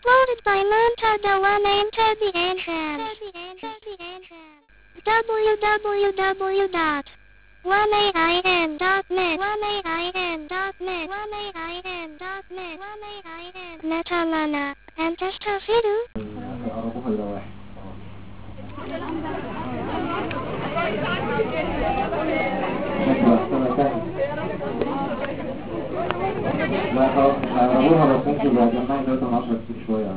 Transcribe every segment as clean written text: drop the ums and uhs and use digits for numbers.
Uploaded by Montada One Enter the Entrance. www.1ain.net Metalana and Testafidu. لا خلاص هنعرفوها بس انتوا اللي هتجمعي 3 من 10 كتير شوية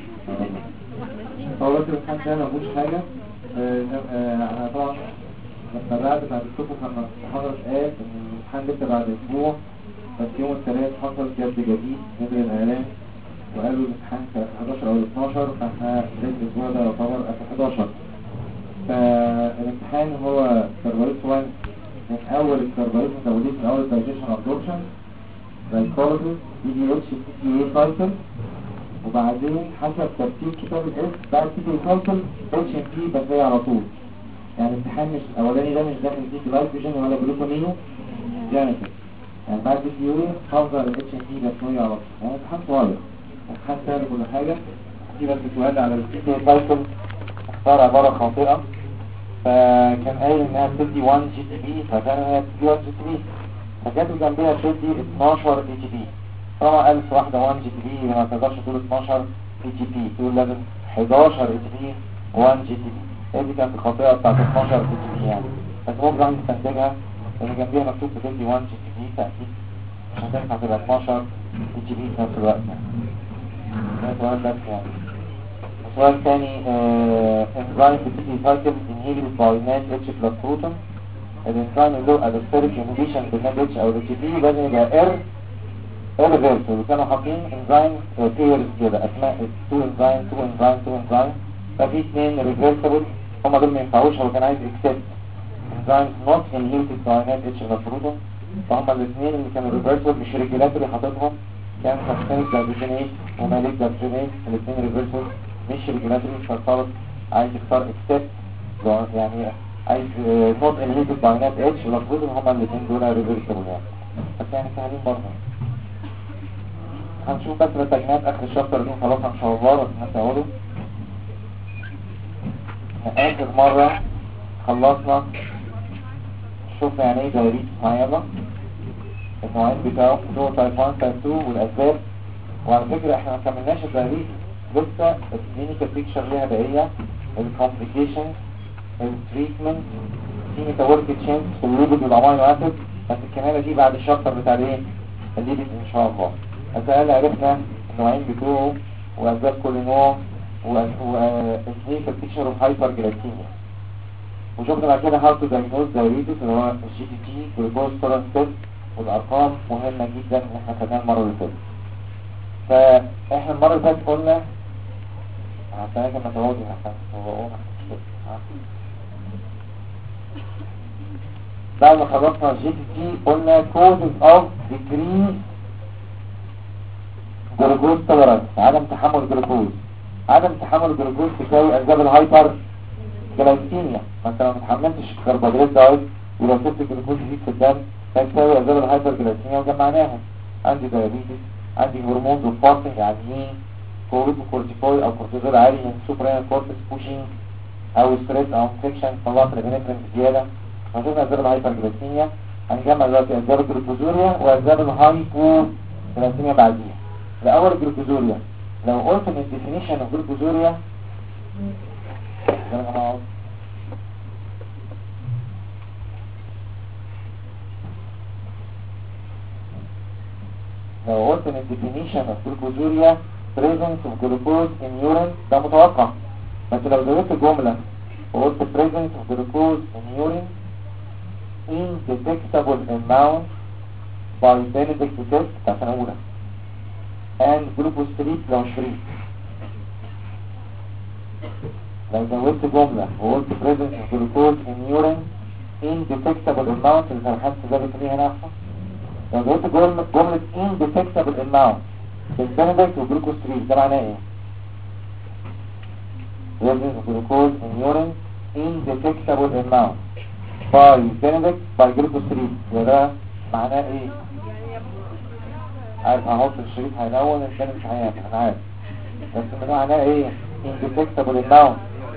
هو بس الامتحان ده مفهوش حاجة. انا طبعا لما بعد هنشوفه كان محاضرة قال ان الامتحان لسه بعد اسبوع، بس يوم الثلاث حصل جد جديد نزل الاعلان وقالوا الامتحان في 11 او 12، فاحنا الاسبوع ده يعتبر في 11. فالامتحان هو سيرفريت 1 من اول السيرفريت متوليد من اول الدايجيشن ابزوربشن سايكولوجي EDH PTA سايكل، وبعدين حسب ترتيب كتاب الاس بعد PTA سايكل HMP بس هي على طول. يعني الامتحان مش الاولاني ده مش داخل فيه جلايكوجين ولا جلوكومينو جينيتيك، يعني بعد PTA حافظه على HMP بس هي على طول. يعني امتحان صغير، امتحان سهل كل حاجه. في بس سؤال على PTA سايكل اختار عباره خاطئه، فكان قايل انها بتدي 1 GTP فكان هي بتدي 1 GTP، فكانت جنبها بتدي 12 ATP. طبعا قال في واحده 1 GTP ما تقدرش تقول 12 ATP، تقول لازم 11 ATP 1 GTP. هي دي كانت الخطيئه بتاعت 12 ATP يعني، بس ممكن راح نستنتجها ان جنبها مكتوب بتدي 1 GTP، فاكيد مش هتنفع تبقى 12 ATP في نفس الوقت يعني. ده سؤال بس يعني. سؤال ثاني، انزيم بتدي سايكل انهيبيتد باي نات اتش بلس بروتون. الانسان اللي له الستريك انهيبيشن بالنات اتش او الاتش بي لازم يبقى ريفيرسل، وكانوا حاطين انزيم بيرز كده اسماء 2 انزيم، ففي 2 ريفيرسبل هم دول ما ينفعوش. هو كان عايز اكسبت انزيم نوت انهيبيتد باي نات اتش بلس بروتون، فهم الاثنين اللي كانوا ريفيرسبل مش ريجولاتوري حاططهم كان سبستانس دايجينيز وماليك دايجينيز، الاثنين ريفيرسبل مش ريجولاتوري، فالطالب عايز يختار اكسبت يعني عايز نوت انهيبيتد باي نات اتش بلس بروتون، هم الاثنين دول ريفيرسبل يعني، بس يعني سهلين برضه. هنشوف بس التجميعات اخر الشابتر دي خلاص ان شاء الله، بس هنسأله اخر مرة خلصنا شوفنا يعني ايه دايريت معينة، النوعين بتاعه هو تايب 1 تايب 2 والاسباب. وعلى فكرة احنا ما كملناش الدايريت لسه، الكلينيكال بيكتشر ليها بقية، الكومبليكيشن، التريتمنت، في ميتابوليك تشينج في الليبيد والامينو اسيد، بس الكمالة دي بعد الشابتر بتاع الايه الليبيد ان شاء الله. فسأل عرفنا النوعين بتوعه وأسباب كل نوع وإنهيك بيكتشر اوف هايبر جلايكيميا، وشفنا بعد كده هاو تو دايجنوز دايريتس اللي هو الجي تي تي جلوكوز تولرانس تيست، والأرقام مهمة جدا إن احنا خدناها المرة اللي فاتت. فاحنا المرة اللي فاتت قلنا عشان كما تواضي بعد ما خلصنا الجي تي تي قلنا causes of decrease جلوكوز تولرانس، عدم تحمل جلوكوز. عدم تحمل الجلوكوز تساوي اسباب الهايبر جلايكيميا، ما انت لو ما تحملتش الكربوهيدرات دايت ولو سبت الجلوكوز يزيد في الدم فتساوي اسباب الهايبر جلايكيميا وجمعناها. عندي دايابيتس، عندي هرمونز وفاستنج عاليين، كورتيكوستيرويد او كورتيزول عالي من سوبرينال كورتكس بوشنج او ستريس او انفكشن طلعت الابنفرين زياده، فشوفنا اسباب الهايبر جلايكيميا. هنجمع دلوقتي اسباب الجلوكوزوريا واسباب الهايبو جلايكيميا بعديها. الأول الجلوكوزوريا، لو قلت من الديفينيشن اوف جلوكوزوريا لو قلت من الديفينيشن اوف جلوكوزوريا presence of glucose in urine ده متوقع، بس لو زودت جملة وقلت presence of glucose in urine in detectable amount by Benedict test بتاع سنة أولى and glucose free لو مش free. لو زودت جملة وقلت presence of glucose in urine in detectable amount اللي هنحس زادت ليه هنا أحسن. لو زودت جملة in detectable amount بالبندكت وجلوكوز فري ده معناه ايه؟ presence of glucose in urine in detectable amount by benedict by glucose free ده معناه ايه؟ عارف هحط الشريط هيلون الثاني مش هيعمل، انا عارف بس معناه ايه؟ indetectable amount.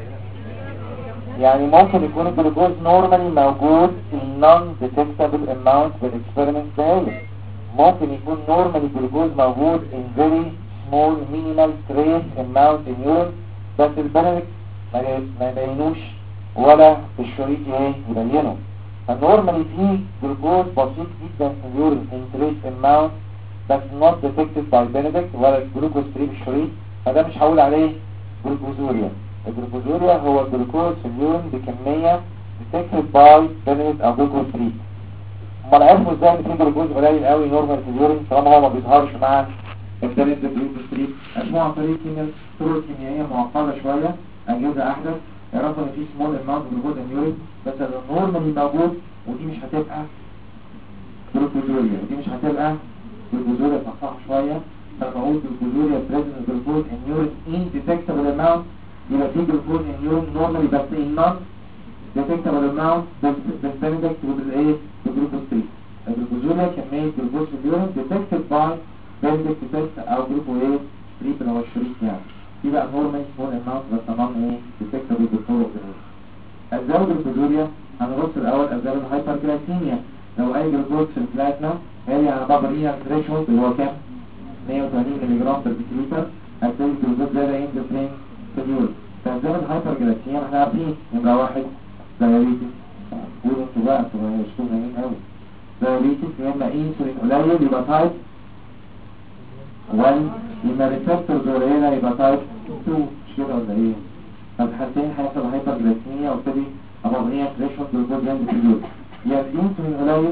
يعني ممكن يكون الجلوكوز نورمالي موجود in non-detectable amount بالاكسبيرمنت ده. ممكن يكون نورمالي الجلوكوز موجود in very small minimal trace amount in urine، بس البنريك ما يبينوش ولا الشريط ايه يبينه. فالنورمالي فيه جلوكوز بسيط جدا في اليورين in trace amount بس not detected by Benedict ولا الجلوكوز فري بالشريط، فده مش هقول عليه جلوكوزوريا. الجلوكوزوريا هو الجلوكوز في اليورين بكمية detected by Benedict او جلوكوز فري. امال عرفوا ازاي ان في جلوكوز قليل قوي نورمال في اليورين طالما هو ما بيظهرش مع البنediكت جلوكوز فري؟ عرفوه عن طريق طرق كيميائية معقدة شوية، اجهزة احدث. يعرفوا ان في سمول اماونت جلوكوز ان يورين بس النورمالي موجود، ودي مش هتبقى جلوكوزوريا، ودي مش هتبقى جلوكوزوريا صحصح شوية. فبقول جلوكوزوريا present جلوكوز in urine in detectable amount، يبقى في جلوكوز in urine normally بس in non detectable amount بالبنediكت وبالايه بالجلوكوز 3. الجلوكوزوريا كمية جلوكوز في اليورين detected by benedict test او جلوكوز 3 اللي هو الشريط يعني. في بقى normal small amount بس non ايه detectable بالطرق دي. اسباب الجلوكوزوريا هنبص الاول اسباب الهايبرجلايسيميا. لو اي جلوكوز في البلازما هي على بعض ريال ثريشولد اللي هو كام 180 ملي جرام بر ديكليتر، هتلاقي الجلوكوز ده لاقيين دفرين في اليورين. فاسباب الهايبرجلايسيميا احنا عارفين نمرة واحد دايابيتس. قولوا انتوا بقى انتوا مش فاهمين قوي. دايابيتس يا اما انسولين قليل يبقى تايب 1، يا اما ريسبتورز قليله يبقى تايب 2، مش كده ولا ايه؟ فالحالتين هيحصل هايبرجلايسيميا وابتدي ابغنيه ثريشولد جلوكوز ينزل في اليورين. يا الانسولين قليل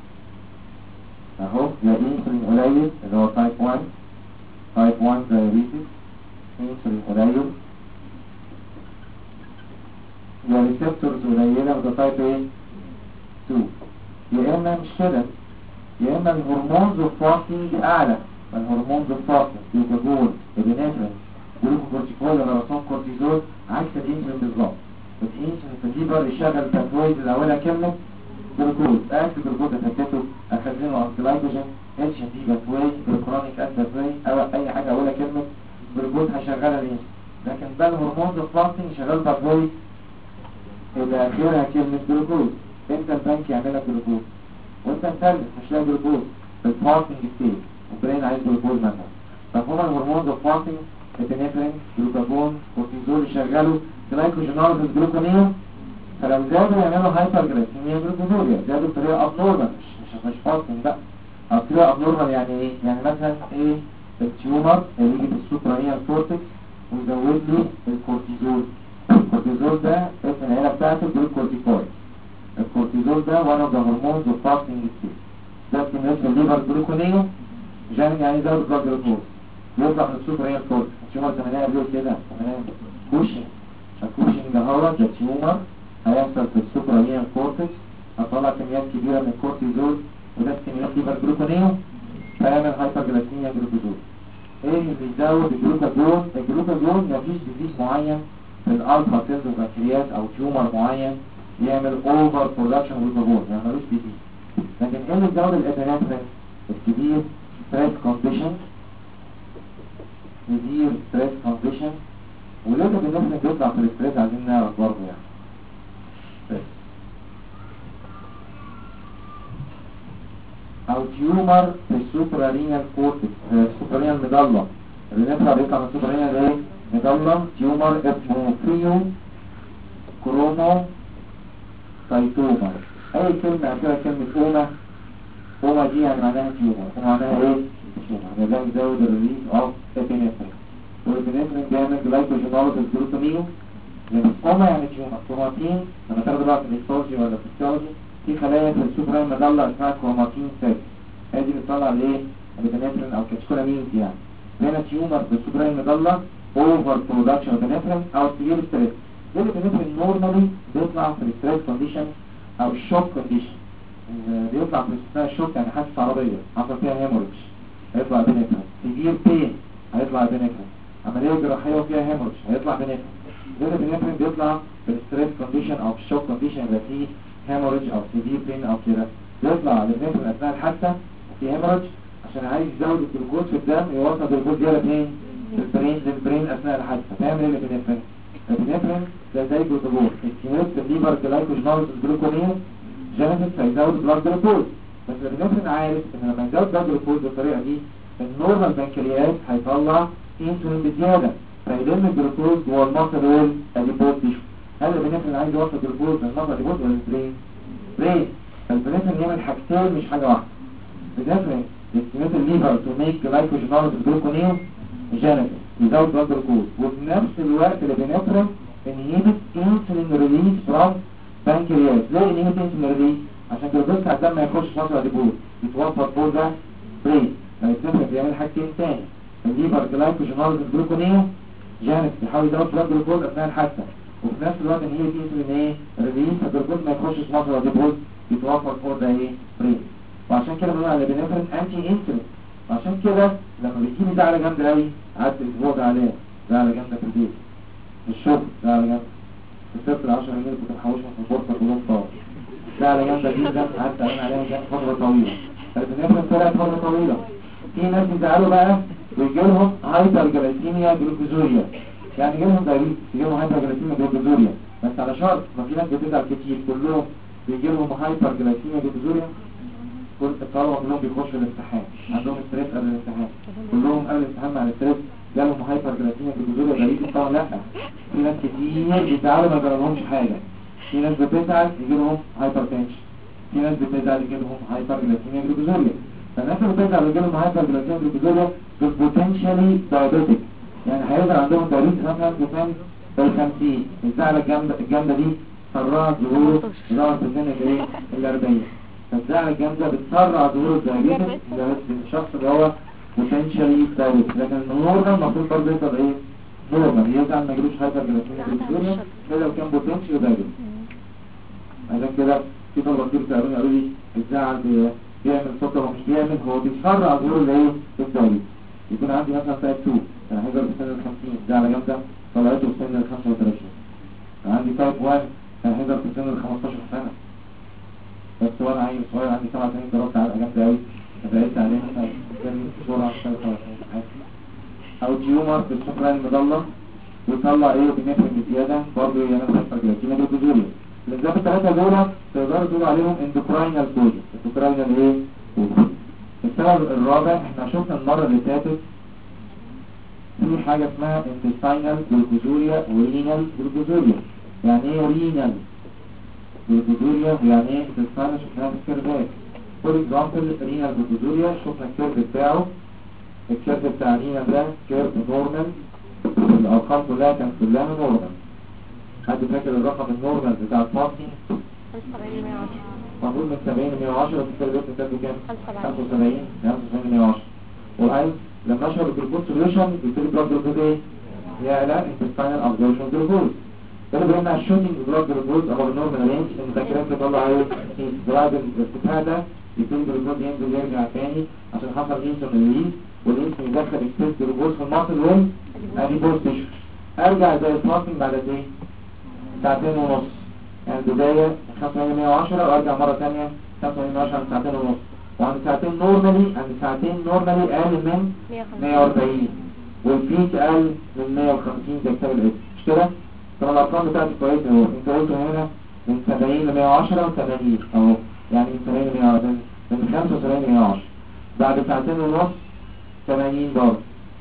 اهو، يا انسولين قليل اللي هو تايب 1 دايابيتس انسولين قليل، يا ريسبتورز قليله وده تايب ايه 2. يا اما مش كده، يا اما الهرمونز الفاصلي اعلى. الهرمونز الفاصلي جلوكاجون ابنفرين جلوكوكورتيكويد راسون كورتيزول عكس الانسولين بالظبط. الانسولين في الليفر يشغل باثويز اللي اولها كلمه جلوكوز، اكل جلوكوز افكته اخزنه عن جلايكوجين اتش دي باثوي بالكرونيك اسيد باثوي او اي حاجه اولها كلمه جلوكوز هيشغلها الانسولين. لكن ده الهرمونز الفاصلي يشغل باثوي اللي اخرها كلمه جلوكوز. انت البنك يعملها جلوكوز وانت مثلث مش لاقي جلوكوز بالفاستنج ستيت وبرين عايز جلوكوز مثلا. فهما الهرمونز الفاستنج ابنفرين جلوكاجون كورتيزول يشغلوا جلايكوجينوزيس جلوكونيوم، فلو زادوا يعملوا هايبرجلايسيميا جلوكوزوريا. زادوا بطريقه ابنورمال مش فاستنج بقى. طريقه ابنورمال يعني ايه؟ يعني مثلا ايه التيومر اللي يجي في السوبرانيال كورتكس ويزود لي الكورتيزول. الكورتيزول ده اسم العيله بتاعته جلوكورتيكويد. الكورتيزول ده one of the hormones of fasting state. ده كمية الليفر جلوكونيوم جانب يعني زود بلاد جلوكوز يطلع من السوبرانيال كورتكس. التيومر زمنية بيقول كده كوشنج. الكوشنج ده هو ده تيومر هيحصل في السوبرانيال كورتكس، هطلع كميات كبيرة من الكورتيزول وده كميات ليفر جلوكونيوم فيعمل هايبرجلايسيميا جلوكوزول. ايه اللي بيزود الجلوكاجون؟ الجلوكاجون مفيش ديزيز معين في الالفا سيلز وبنكرياس او تيومر معين يعمل اوفر برودكشن جلوكاجون يعني ملوش ديزيز. لكن ايه اللي بيزود الابنفرين؟ الكبير ستريس كونديشن، كبير ستريس كونديشن. وليه الابنفرين بيطلع في الاستريس عايزين نعرف برضه يعني. او تيومر في السوبرانيال كورتكس السوبرانيال ميدالم. الابنفرين بيطلع من السوبرانيال ايه؟ ميدالم. تيومر اسمه فيو كرومو سايتوما. اي كلمة اخيرا كلمة اوما دي يعني معناها تيومر. معناها ايه؟ تيومر. يعني ده يزود الريليز اوف ابنفرين. والابنفرين بيعمل جلايكوجينوزيس جلوكونيوم. يعني اوما يعني تيومر. كروماتين لما تاخدوا بقى في الهيستولوجي ولا في الفسيولوجي في خلايا في السوبرانيال ميدالا اسمها كروماتين سيل. هي دي بتطلع الايه؟ الابنفرين او كاتيكولامينز يعني. هنا تيومر في السوبرانيال ميدالا اوفر برودكشن ابنفرين او سيفير ستريس. الابنفرين نورمالي بيطلع في الستريس كونديشن او الشوك كونديشن. بيطلع في اسمها الشوك يعني حادثة عربية حصل فيها هيموريدج هيطلع ابنفرين. سيفير بين هيطلع ابنفرين. عملية جراحية وفيها هيموريدج هيطلع ابنفرين. الابنفرين بيطلع في الستريس كونديشن او في الشوك كونديشن يبقى فيه هيموريدج او سيفير بين او كده. بيطلع الابنفرين اثناء الحادثة وفي هيموريدج عشان عايز يزود الجلوكوز في الدم يوصل الجلوكوز زيادة 2 للبرين اثناء الحادثه. تعمل ايه الابنفرين؟ الابنفرين ده زي جلوكوز، الكيميوت الليفر جلايكوجينوز الجلوكونيوم جينيتس هيزود بلاد جلوكوز. بس الابنفرين عارف ان لما يزود بلاد جلوكوز بالطريقه دي النورمال بنكرياس هيطلع انسولين بزياده فيلم الجلوكوز جوه المصل والاديبوز تيشو. هل الابنفرين عايز يوصل جلوكوز للمصل الاديبوز ولا البرين؟ برين. فالابنفرين يعمل حاجتين مش حاجه واحده. الابنفرين يستميت الليفر تو ميك جلايكوجينوز الجلوكونيوم جينيتس يزود بلاد جلوكوز، وفي نفس الوقت الابنفرين انهيبت انسولين ريليز فروم بانكرياس. ليه انهيبت انسولين ريليز؟ عشان الجلوكوز بتاع الدم ما يخش مصر الاديبوز يتوفر فوق ده برين. فالابنفرين بيعمل حاجتين تاني، الليفر جلايكوجينوز الجلوكونيوم جينيتس يحاول يزود بلاد جلوكوز اثناء الحادثه، وفي نفس الوقت انهيبت انسولين ايه ريليز فالجلوكوز ما يخشش مصر الاديبوز يتوفر فوق ده ايه برين. وعشان كده بنقول على الابنفرين انتي انسولين. وعشان كده لما بيجيلي زعلة جامدة قوي قعدت اسبوع ده عليها زعلة جامدة في البيت في الشغل زعلة جامدة كسبت ال10 جنيه اللي كنت محوشهم في البورصة كلهم طار زعلة جامدة جدا قعدت اعلن عليها جامدة فترة طويلة. الابنفرين طلعت فترة طويلة. في ناس بيزعلوا بقى ويجيلهم هايبر جلايسيميا جلوكوزوريا، يعني يجيلهم دايبيتس يجيلهم هايبر جلايسيميا جلوكوزوريا، بس على شرط ما في ناس بتزعل كتير كلهم بيجيلهم هايبر جلايسيميا جلوكوزوريا كل الطلبة كلهم بيخشوا الامتحان عندهم ستريس قبل الامتحان، كلهم قبل الامتحان مع الستريس جالهم هايبر جلايسيميا جلوكوزوريا غريب طبعا. لا في ناس كتير بيزعلوا ما جرالهمش حاجة، في ناس بتزعل يجيلهم هايبر تنشن، في ناس بتزعل يجيلهم هايبر جلايسيميا جلوكوزوريا. فالناس اللي بتزعل يجيلهم هايبر جلايسيميا جلوكوزوريا دول بوتنشالي دايابيتك، يعني هيظهر عندهم دايابيتس مثلا بسن ال50. الزعلة الجامدة دي سرعت ظهوره ظهر في سن الايه ال40. فالزعلة الجامدة بتسرع ظهور الدايابيتس للشخص اللي هو بوتنشالي دايابيتس. لكن النورمال المفروض برضه يفضل ايه نورمال، يزعل ما يجيلوش هايبر جلايسيميا جلوكوزوريا كده لو كان بوتنشالي دايابيتس. عشان كده في طلبة كتير سألوني قالوا لي الزعل بيعمل سكر ومش بيعمل، هو بيسرع ظهور الايه الدايابيتس. يكون عندي مثلا تايب 2 انا هيجر في سن ال50 زعلة جامدة طلعته في سن ال35. عندي تايب 1 انا هيجر في سن ال15 سنة بس وانا عيل صغير عندي 7 سنين ضربت على جامدة قوي فبقيت عليه مثلا بسرعة عشان او تيومر في السكران المضلة ويطلع ايه بنفرين بزيادة برضه يعمل هايبر جلايسيميا جلوكوزوريا. الاسباب الثلاثة دول تقدروا تقولوا عليهم اندوكراينال كوز. اندوكراينال ايه كوز. السبب الرابع احنا شفنا المرة اللي فاتت في حاجة اسمها intestinal جلوكوزوريا ورينال جلوكوزوريا. يعني ايه رينال جلوكوزوريا يعني ايه intestinal؟ شفناها في الكيرفات. فور اكزامبل رينال جلوكوزوريا شفنا الكيرف بتاعه، الكيرف بتاع رينال ده كيرف نورمال، الارقام كلها كانت كلها نورمال. حد فاكر الرقم النورمال بتاع الفاستنج؟ 75 المفروض من 70 ل 110 في الكيرف بتاعته كام؟ 75 ل 110. والعين لما اشرب الجلوكوز سوليوشن يبتدي بلاد جلوكوز ايه؟ يعلى intestinal absorption جلوكوز. ده اللي بيمنع الشوتنج بلاد جلوكوز او النورمال رينج ان البنكرياس يطلع ايه؟ بعد الارتفاع ده يبتدي الجلوكوز ينزل يرجع تاني عشان حصل انسولين ريليز والانسولين يدخل اكسس جلوكوز في المصل والاديبوز تيشو. ارجع زي الفاستنج بعد قد ايه؟ ساعتين ونص. يعني البداية 85 110 وارجع مرة ثانية 85 110 عند ساعتين ونص. وعند ساعتين نورمالي اقل من 140 والبيك اقل من 150 زي كتاب الاسم مش كده؟ طبعا الارقام بتاعتي كويسه اهو. انت قلتوا هنا من 70 ل 110 و80 اهو، يعني من 70 ل 110 من 75 ل 110 بعد ساعتين ونص 80 برضه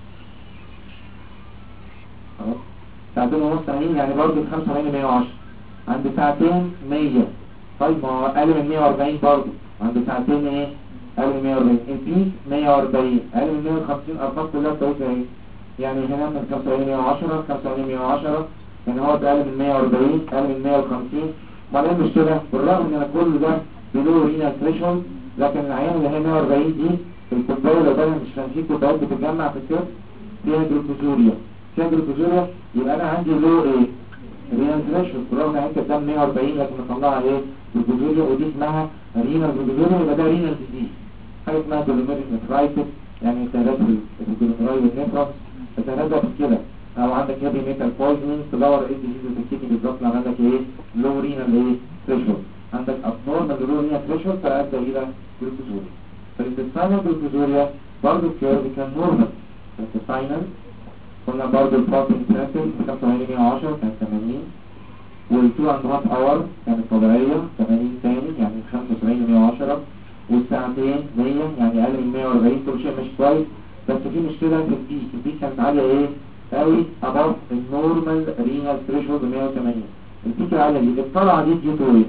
اهو، ساعتين ونص 80 يعني برضه من 75 ل 110. عند ساعتين 100. طيب ما هو اقل من 140 برضه عند ساعتين ايه؟ اقل من 140. البيك 140 اقل من 150. ارقام كلها كويسه اهي. يعني هنا من 75 110 75 110 يعني هو اقل من 140 اقل من 150. وبعدين مش كده، بالرغم ان كل ده بلو رينال ثريشولد لكن العيان اللي هي 140 دي الكوبايه اللي قدامها مش كان في كوبايات بتتجمع في الكبد فيها جلوكوزوريا يبقى انا عندي لو ايه؟ رينال ثريشولد. بالرغم ان الدم 140 لكن مطلعها ايه؟ جلوكوزوريا ودي اسمها رينال جلوكوزوريا. يبقى ده رينال ديزيز. حاجه اسمها جلوميريك نفرايتس يعني التهابات في الجلوميراي والنفرس تتنازل في كده، او عندك هيفي ميتال بويزنينج تدور ايه الديزيز في الكدني بالظبط اللي عندك ايه؟ لو رينال ايه؟ ثريشولد. عندك ابنورمال لو رينال ثريشولد فادى الى جلوكوزوريا. فالانتستينال جلوكوزوريا برضه الكيرف كان نورمال. الانتستينال قلنا برضه البروتين سامبل 85 كانت 80، وال2 اند هاف اور كانت طبيعية 80 تاني يعني 75 والساعتين 100 يعني اقل من 140. كل شيء مش كويس، بس في مشكلة في البيك كانت عالية ايه قوي above النورمال رينال ثريشولد 180. البيك العالية دي الطلعة دي ديو تو ايه؟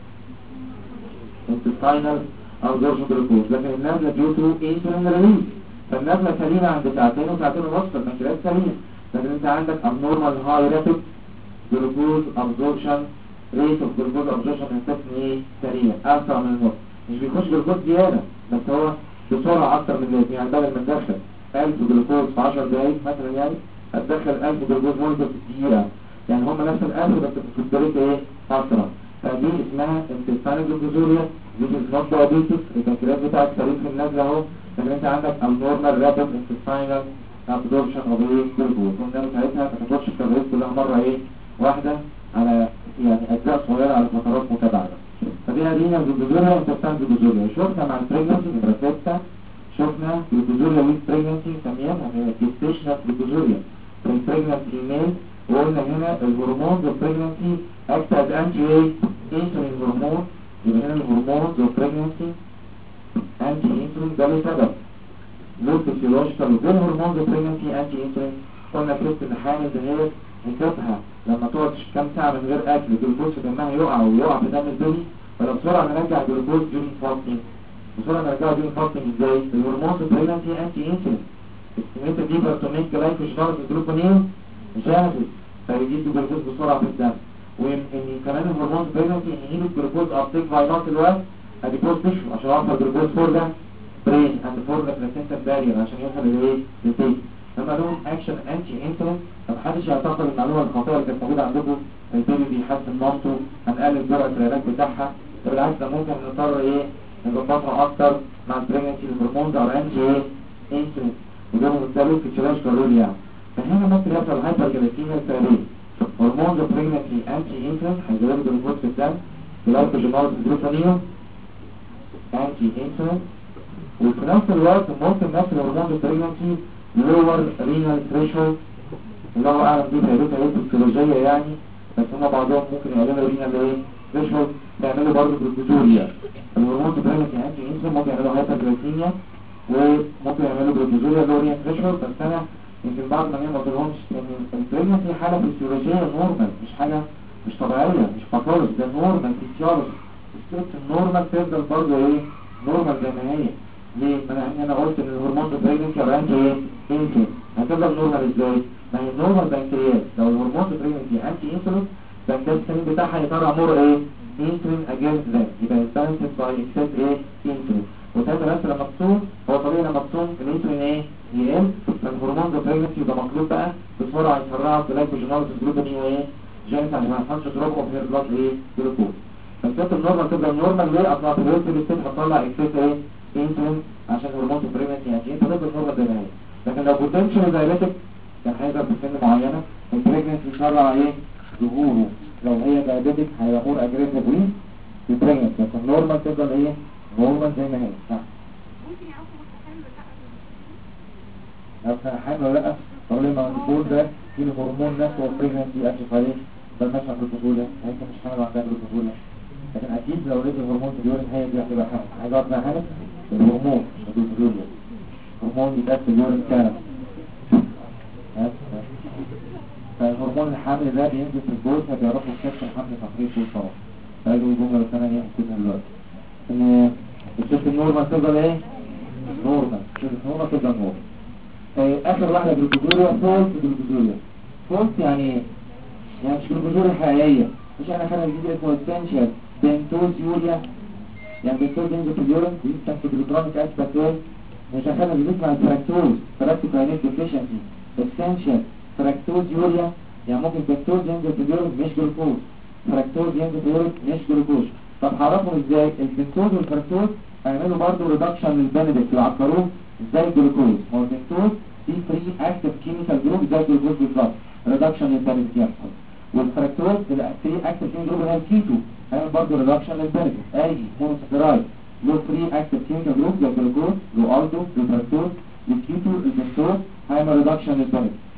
intestinal absorption glucose، لكن النازلة due to insulin release. فالنازلة سليمة عند ساعتين وساعتين ونص، فالبنكرياس سليم، لكن انت عندك abnormal high rapid glucose absorption rate of glucose absorption التسمي ايه؟ سريع اسرع من النص، مش بيخش جلوكوز زيادة بس هو بسرعة اكتر من اللازم. يعني بدل ما تدخل 1000 جلوكوز في 10 دقايق مثلا يعني هتدخل 1000 جلوكوز مولتر في دقيقة، يعني هم نفس ال1000 بس في الطريقة ايه؟ اسرع. فدي اسمها intestinal glucosuria. دي not diabetes، البنكرياس بتاعك سليم في النازلة اهو، لكن انت عندك abnormal rapid intestinal absorption of glucose. قلنا ساعتها ما تاخدش الكربوهيدرات كلها مرة ايه؟ واحدة على يعني اجزاء صغيرة على فترات متابعة. فدي هدينا الجلوكوزوريا وانتستان جلوكوزوريا. شفنا مع البريجنسي نمرة 6 شفنا جلوكوزوريا ويز بريجنسي سميناها هي جيستيشنال جلوكوزوريا في البريجنسي ميل، وقلنا هنا الهرمونز والبريجنسي اكت از انتي ايه؟ انسولين هرمون. يبقى هنا الهرمونز والبريجنسي انتي انسولين ده له سبب له فيسيولوجيكال، وغير هرمونز والبريجنسي انتي انسولين. قلنا كيف ان حامل دهيت هتبها لما تقعد كام ساعة من غير اكل الجلوكوز في دمها يقع ويقع في دم البيبي، ولا بسرعة نرجع الجلوكوز during fasting. بسرعة نرجعه during fasting ازاي؟ الهرمونز بريجنسي انتي انسولين استيميتد دي برتوميك جلايكوجينوز جلوكونين جاهز فيجيب الجلوكوز بسرعة في الدم. وان كمان الهرمونز بريجنسي ينهيب الجلوكوز ابتيك باي نوت الوقت اديبوز تيشو عشان يوصل الجلوكوز فور ده برين اند فور ذا بلاسينتا بارير عشان يوصل لايه؟ للبيت. لما لهم اكشن انتي انسولين، فمحدش يعتقد المعلومه الخاطئه اللي كانت موجوده عندكم البيبي بيحسن مامته هنقلل جرعه العلاج بتاعها. بالعكس ده ممكن نضطر ايه؟ نظبطها اكتر مع البريجنسي الهرمونز او انتي ايه؟ انسولين، ودول بيتسالوا في تشراش ضروري يعني. فهنا ممكن يحصل هايبرجلايسيميا السريريه. هرمونز بريجنسي انتي انسولين هيزودوا الجلوكوز في الدم، جلايكوجينوز جلوكونيوم انتي انسولين. وفي نفس الوقت ممكن نفس الهرمونز بريجنسي lower renal threshold اللي هو اعلم دي فائدتها ايه فيسيولوجيه يعني، بس هما بعضهم ممكن يعملوا renal ايه threshold تعملوا برضه جلوكوزوريا. الهرمونز بريجنسي انتي انسولين ممكن يعملوا هايبرجلايسيميا وممكن يعملوا جلوكوزوريا lower renal threshold. بس انا يمكن بعض ما ما قلتلهمش ان البريجنسي حاله فيسيولوجيه نورمال، مش حاجه مش طبيعيه مش باثولوجي، ده نورمال فيسيولوجي. الست النورمال تفضل برضه ايه؟ نورمال زي ما هي. ليه؟ ما انا قلت ان الهرمون بريجنسي او انتي ايه؟ انسولين هتفضل نورمال ازاي؟ ما هي نورمال بنكرياس لو الهرمون بريجنسي انتي انسولين البنكرياس السليم بتاعها يطلع مور ايه؟ انسولين اجينست ذات، يبقى البالانسد باي اكسس ايه؟ انسولين. وثالثا بس لما تصوم هو طبيعي لما تصوم الانسولين ايه؟ يقل، فالهرمون بريجنسي يبقى مطلوب بقى بسرعه يسرعوا الجلايكوجينوز جلوكونيوم ايه؟ جاهز عشان ما يحصلش دروب اوف هير بلاد ايه؟ جلوكوز. فالست النورمال تفضل نورمال ليه؟ اصلا في الوقت اللي الست هتطلع اكسس ايه؟ انسولين عشان هرمون البريجنسي يعني انت تفضل نورمال زي ما هي. لكن لو بوتنشال دايابيتك كان هيظهر في سن معينه البريجنسي يسرع ايه؟ ظهوره. لو هي دايابيتك هيامور اجريسيف وي البريجنسي، لكن نورمال تفضل ايه؟ نورمال زي ما هي. صح ممكن يعرفوا مثلا حامل حامل ولا لا؟ ولا لا؟ طب ليه ما الدكتور ده في الهرمون نفسه والبريجنسي اكشف عليه ده ماشي على البطوله هي مش حامل عندها البطوله، لكن اكيد لو لقيت الهرمون في اليورين هي دي هتبقى حامل. عايز اعرف حاجه الهرمون مش البطوله، الهرمون بيتقاس في اليورين كام؟ فالهرمون الحمل ده بينزل في الجوز فبيعرفوا كيف الحمل تقريب طول طبعا. فقالوا الجمله الثانيه ايه كده دلوقتي ان الست النورمال تفضل ايه؟ نورمال. الست النورمال تفضل نورمال. اخر واحده جلوكوزوريا فولس جلوكوزوريا. فولس يعني ايه؟ يعني مش جلوكوزوريا حقيقيه، مش احنا خدنا الجديد اسمه اسينشال بنتوز يوريا، يعني بنتوز ينزل في اليورين بيفتح في جلوكرونيك اسيد بكتيريا. مش اخدنا الجديد مع الفراكتوز فراكتوكاينيز ديفيشنسي اسينشال فراكتوز يوريا، يعني ممكن بنتوز ينزل في اليورين مش جلوكوز، فراكتوز ينزل في اليورين مش جلوكوز. طب هعرفهم ازاي؟ البنتوز والفراكتوز هيعملوا برضه ريدكشن للبنادكت ويعكروه زي الجلوكوز. هو البنتوز في فري اكتف كيميكال جروب زي الجلوكوز بالظبط، ريدكشن للبنادكت يحصل. والفراكتوز الفري اكتف كيميكال جروب هي الكيتو هيعمل برضه ريدكشن للبنادكت. اي مونوساكرايد له فري اكتف كيميكال جروب زي الجلوكوز له الدو له فراكتوز الكيتو البنتوز هيعمل ريدكشن للبنادكت.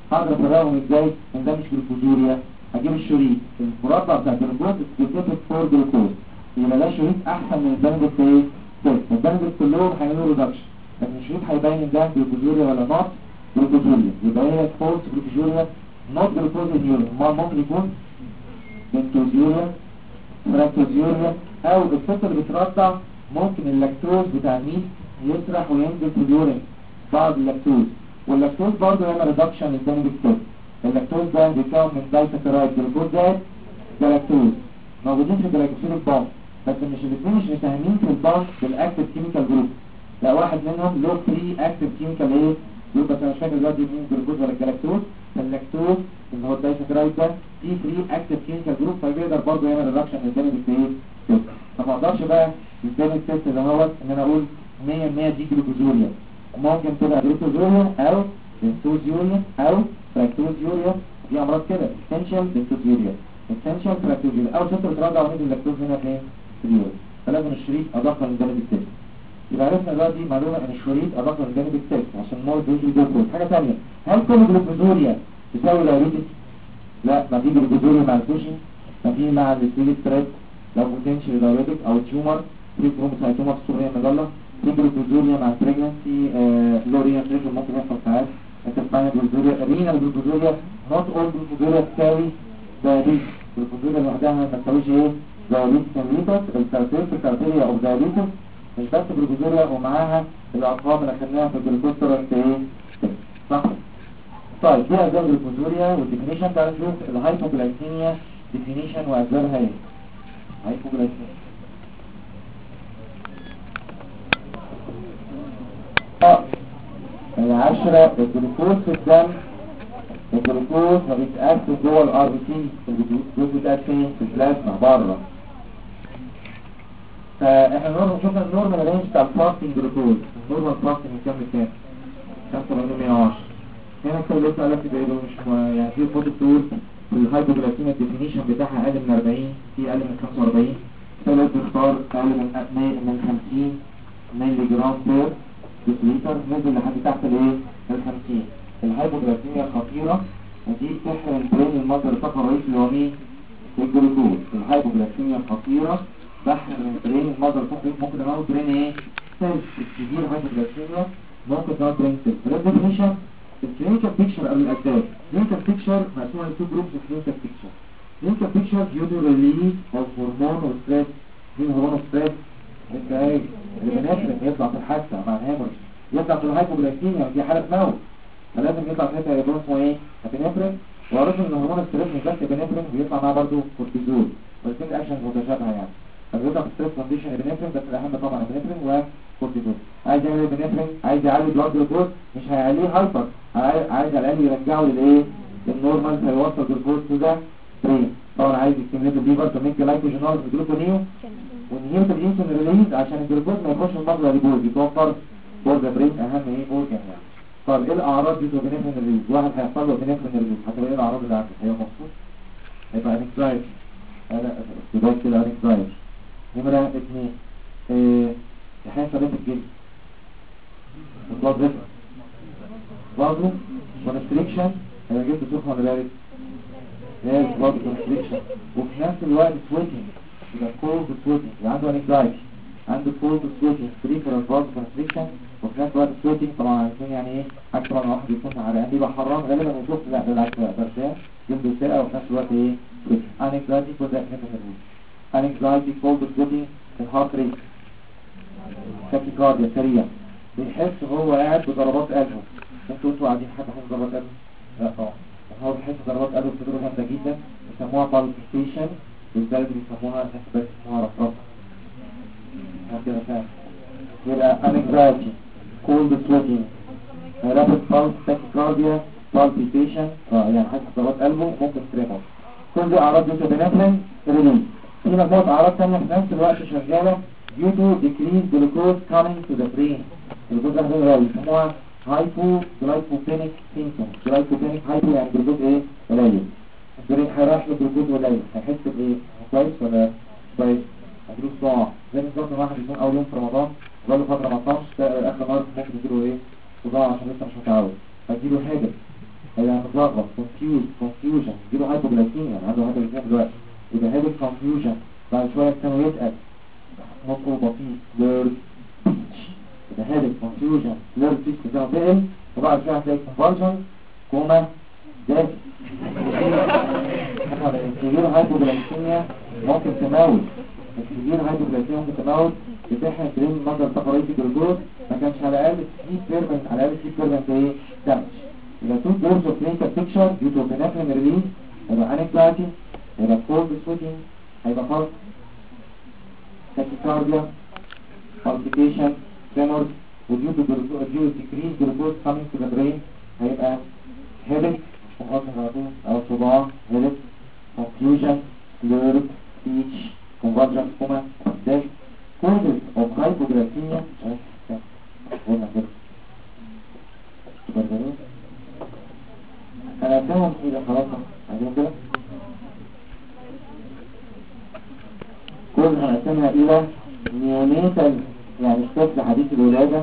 هقدر افرقهم ازاي ان ده مش جلوكوزوريا؟ هجيب الشريط المربع بتاع الجلوكوز سبيسيفيك فور جلوكوز، يبقى ده شريط احسن من البنزل ايه؟ البنزل كلهم هيعملوا ريدكشن، لكن الشريط هيبين ان ده جلوكوزوريا ولا نوت جلوكوزوريا، يبقى هي فولس جلوكوزوريا نوت جلوكوز يورين، ما ممكن يكون بنتوزيوريا فراكتوزيوريا، او الست اللي بترضع ممكن اللاكتوز بتاع الميت يسرح وينزل في اليورين بعض اللاكتوز، واللاكتوز برضه يعمل ريدكشن للبنزل ستيب. اللاكتوز ده بيتكون من دايسكرايد جلوكوز زائد جلاكتوز موجودين في الجلاكتوزيك بامب، بس مش الاثنين مش مساهمين في البامب بالاكتيف كيميكال جروب، لا واحد منهم له فري اكتيف كيميكال ايه جروب، بس انا مش فاكر دلوقتي مين جلوكوز ولا الجلاكتوز. اللاكتوز اللي هو الدايسكرايد ده في فري اكتيف كيميكال جروب، فبيقدر برضه يعمل ريدكشن للبنزل ايه. فما اقدرش بقى البنزل تيست ده هو ان انا اقول 100% دي جلوكوزوريا، ممكن تبقى جلوكوزوريا او بنتوزيوريا او فراكتوزيوريا، دي امراض كده اسينشال بنتوزيوريا اسينشال فراكتوزيوريا، او ست بترضع ونزل اللاكتوز هنا فين في اليورين، فلازم الشريط اضاف للجانب التست. يبقى عرفنا دلوقتي معلومه ان الشريط اضاف للجانب التست عشان نور بيجي جلوكوز. حاجه ثانيه، هل كل جلوكوزوريا تساوي دايابيتس؟ لا، ما في جلوكوزوريا مع الكوشن، ما في مع الستيل ستريس لو بوتنشال دايابيتك او تيومر في كروموسايتوما في الصوريه المجله، في جلوكوزوريا مع البريجنسي لوريا بريشر ممكن يحصل ساعات، التسبانيا جلوكوزوريا رينا جلوكوزوريا، نوت اول جلوكوزوريا تساوي دايابيتس، الجلوكوزوريا لوحدها ما تساويش ايه دايابيتس ميليتس، الكارتيريا او دايابيتس مش بس جلوكوزوريا ومعاها الارقام اللي اخدناها في الجلوكوز تولرنس ايه صح. طيب دي اسباب الجلوكوزوريا والديفينيشن. تعالوا نشوف الهايبوجلايكيميا ديفينيشن واسبابها ايه. هايبوجلايكيميا العشرة الجلوكوز في الدم، الجلوكوز ما بيتأكد جوه الار بي سي، الجلوكوز بيتأكد فين؟ في البلازما بره. فاحنا شفنا النورمال رينج بتاع الفاستنج جلوكوز، النورمال فاستنج من كام لكام؟ 85 هنا كده لسه قال لك ده مش يعني في فوتو تول في الهايبوجلايكيميا الديفينيشن بتاعها اقل من 40، في اقل من 45، فلازم تختار اقل من 50 مللي جرام بير ديسليتر، نزل لحد تحت الايه ال 50. الهايبوجلايكيميا خطيره ودي تحرم برين المصدر الطاقه الرئيسي اللي هو مين؟ الجلوكوز. الهايبوجلايكيميا خطيره بحرم برين المصدر الطاقه، ممكن نقول برين ايه؟ سيلز الكبير هايبوجلايكيميا ممكن نقول برين سيلز. الديفينيشن الكلينيكال بيكتشر قبل الاسباب. الكلينيكال بيكتشر مقسومه لتو جروبس اوف كلينيكال بيكتشر. كلينيكال بيكتشر ديو تو ريليز اوف هرمون وستريس. مين هرمون ستريس؟ الجهاز البنفرين يطلع في الحادثه مع الهيموريج، يطلع في الهايبوجلايكيميا دي حاله موت، فلازم يطلع فيها هرمون اسمه ايه؟ ابنفرين. وعرفنا ان هرمون الستريس مش بس ابنفرين، بيطلع معاه برضه كورتيزول، والاثنين اكشنز متشابهه يعني، فبيطلع في ستريس كونديشن ابنفرين، بس الاهم طبعا ابنفرين وكورتيزول. عايز يعمل ابنفرين، عايز يعلي بلاد جلوكوز، مش هيعليه هايبر، عايز على الاقل يرجعه للايه؟ للنورمال، فيوصل جلوكوز تو ذا برين. طبعا عايز يستمر الليفر تو ميك جلايكوجينوز جلوكونيو ونهيوت الانسولين ريليز عشان الجلوكوز ما يخش المصدر لجوه، يتوفر فور ذا برين، اهم ايه اورجان يعني. طب ايه الاعراض دي؟ بنفرين ريليز، واحد هيحصل له بنفرين ريليز، هتبقى ايه الاعراض اللي عنده؟ هي مبسوط، هيبقى انكزايتي، انا بدايه كده انكزايتي. نمره 2 يحس بيه الجلد، البلاد بريشر برضه كونستريكشن، انا جبت سخن ولا بارد؟ لازم برضه كونستريكشن، وفي نفس الوقت سويتنج، يبقى كولد سويتنج، يبقى عنده انكزايتي، عنده كولد سويتنج، بريفرال برضه كونستريكشن، وفي نفس الوقت سويتنج. طبعا عارفين يعني ايه اكتر من واحد يكون عرقان بيبقى حران غالبا ونشوف، لا بالعكس بقى برشام جلده ساقع وفي نفس الوقت ايه سويتنج. انكزايتي كل ده احنا بنقول انكزايتي كولد سويتنج، الهارت ريت تاكيكارديا سريع، بيحس هو قاعد بضربات قلبه. انتوا قاعدين حد حاسس بضربات قلبه؟ لا طبعا، هو بيحس ضربات قلبه بتضرب جامده جدا، بيسموها بالبيتيشن، بالبلد بيسموها رفرفه كده فاهم. يبقى انكزايتي كولد سويتنج رابيد بالس تاكيكارديا بالبيتيشن، يعني حاسس بضربات قلبه، ممكن تريمور. كل دي اعراض بنفرين ريليز. في مجموعه اعراض ثانيه في نفس الوقت شغاله due to decreased glucose coming to the brain. الجلوكوز ده قليل، يسموها hypoglycemic symptoms. glycemic hypo يعني جلوكوز ايه؟ قليل. البرين هيروح له جلوكوز قليل، هيحس بايه؟ كويس ولا كويس؟ هيجيله صداع، زي بالظبط ما واحد يكون اول يوم في رمضان بقاله فتره ما صامش، اخر نهار ممكن يجيله ايه؟ صداع عشان لسه مش متعود، هيجيله هاجس هيبقى متلخبط confusion يجيله هايبوجلايكيميا يعني عنده هايبوجلايكيميا دلوقتي يبقى هيبقى confusion بعد شوية كانوا يتقل نطقه بطيء blurred speech يبقى هيبقى confusion blurred speech كده تقل وبعد شوية هتلاقي convulsion كوما دافي السيفير هايبوجلايكيميا ممكن تموت السيفير هايبوجلايكيميا ممكن تموت بتحرق درين مصدر تقريبي بالجلوكوز ما كانش على الاقل سي بيرمنت ايه دامج يبقى تو دورز اوف كلينيكال بيكتشر ديو تو بنفرين ريليز يبقى انكزايتي يبقى كولد سويتنج هيبقى فرق تاكيكارديا palpitation tremors وديو تو decrease glucose coming to the brain هيبقى headache او صداع headache confusion blurred speech convulsion coma death causes of hypoglycemia هنا كده انا فاهم كده خلاص عايزين كده كل هنقسمها الى نيونيتال يعني الطفل حديث الولاده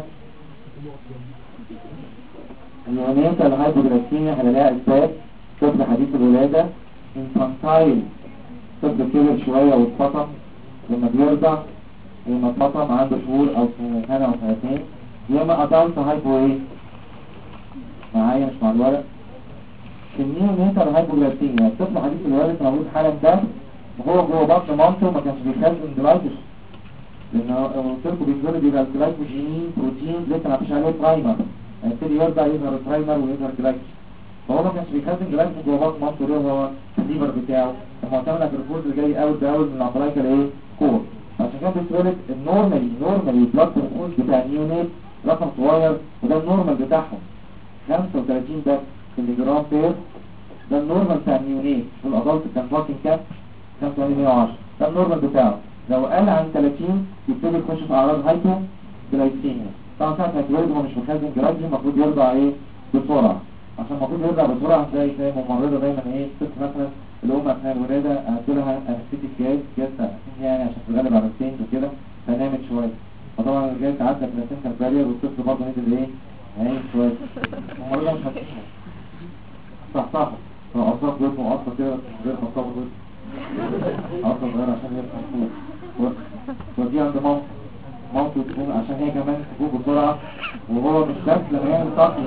نيونيتال هايبوجلايكيميا هنلاقيها اسباب طفل حديث الولاده انفانتايل طفل كبر شويه واتفطم لما بيرضع لما اتفطم عنده شهور او سنه او سنتين يا اما ادلت هايبو ايه معايا مش مع الورق النيونيتال هايبوجلايكيميا الطفل حديث الولاده موجود حالا ده وهو جوه بطن مامته ما كانش بيخزن جلايكوجين لان الطفل بيتولد يبقى الجلايكوجين بروتين لسه ما فيش عليه برايمر هيبتدي يرجع يظهر البرايمر ويظهر جلايكوجين فهو ما كانش بيخزن جلايكوجين جوه بطن مامته اللي هو الليفر بتاعه معتمد على الجلوكوز اللي جاي اوت باول من الامبلايكال ايه كور عشان كده بيتولد النورمالي البلاد جلوكوز بتاع النيونيت رقم صغير وده النورمال بتاعهم 35 بس ملي جرام بير ده النورمال بتاع النيونيت في الادلت كان فاكين كام 510 ده النورمال بتاعه لو قل عن 30 يبتدي يخش في اعراض هايبو جلايكيميا طبعا ساعه ما يتولد هو مش مخزن جلايكوجين المفروض يرضع ايه بسرعه عشان المفروض يرضع بسرعه هتلاقي زي ممرضه دايما ايه الست مثلا الام اثناء الولاده هتديلها انستيك جاز يعني عشان تتغلب على السينز وكده فنامت شويه فطبعا الجاز عدى بلاسنتا بارير والطفل برضه نزل ايه نايم شويه الممرضه مش هتسمع صح فاصاب جسمه اصلا كده غير مصاب جسمه اصلا غير عشان يرفع فوق ودي عند مامته تكون عشان هي كمان تفوق بسرعه وهو مش بس لما يعمل طاقي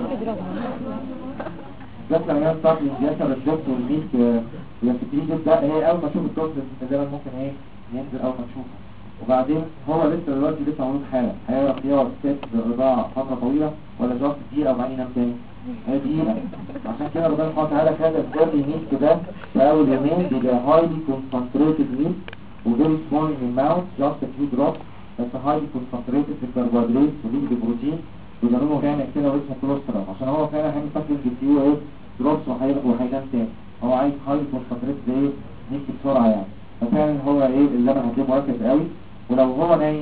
بس لما يعمل طاقي يكسر الجبس والميت يستفيد ده هي اول ما تشوف الطفل ده ممكن ايه ينزل اول ما تشوفه وبعدين هو لسه دلوقتي لسه مولود حالا هيبقى خيار ست بالرضاعه فتره طويله ولا جاست دقيقه وبعدين ينام تاني هي دقيقه عشان كده ربنا سبحانه وتعالى خلى الجري ميت ده في اول يومين بيبقى هايلي كونسنتريتد ميت وفيري سمول ان الماوث جاست ا فيو دروبس بس هايلي كونسنتريتد في الكربوهيدرات وليه بروتين وده لونه غامق كده واسمه كوليسترول عشان هو فعلا هيعمل فاكر فيه ايه دروبس وهينام تاني هو عايز هايلي كونسنتريتد ايه ميت بسرعه يعني ففعلا هو ايه اللبن هتبقى مركز قوي ولو هو نايم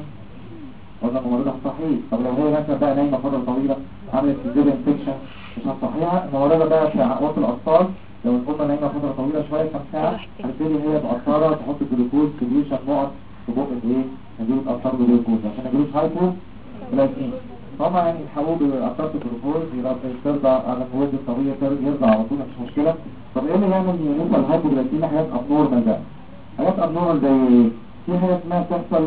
ولا الممرضة هتصحيه طب لو هي مثلا بقى نايمة فترة طويلة عملت سيزيريان انفكشن مش هتصحيها الممرضة بقى في وقت الأطفال لو الأم نايمة فترة طويلة شوية كام ساعة هتبتدي هي بقطارة تحط الجلوكوز سوليوشن نقط في بق الايه نجيب قطار الجلوكوز عشان يجيلوش هايبو جلايكيميا طبعا يعني الحبوب قطارة الجلوكوز ترضع على المواد الطبيعية يرضع على طول مفيش مشكلة طب ايه اللي يعمل يوصل الهايبو جلايكيميا حاجات ابنورمال بقى حاجات ابنورمال زي ايه؟ في حاجة اسمها تحصل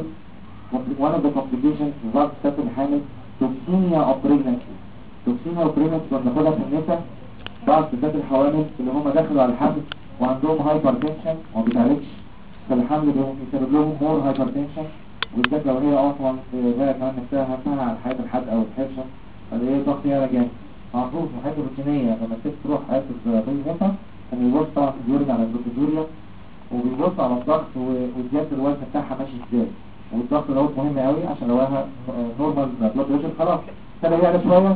one of the complications في بعض الستات الحامل توكسيميا او بريجنانسي توكسيميا او بريجنانسي بناخدها في النساء بعض الستات الحوامل اللي هم دخلوا على الحمل وعندهم هايبرتنشن وما بيتعالجش فالحمل بيسبب لهم مور هايبرتنشن وبالذات لو هي اصلا بقى كمان نفسها همها على حياه الحد او الحرشه فاللي هي ضغط يالا جامد معروف في حياه الروتينيه لما الست تروح حياه البيض كان بيبص طبعا في اليورين على الجلوكوزوريا وبيبص على الضغط وزياده الوزن بتاعها ماشي ازاي والضغط دوت مهم قوي عشان لو هي نورمال بلاد بريشر خلاص فلو يعلى شويه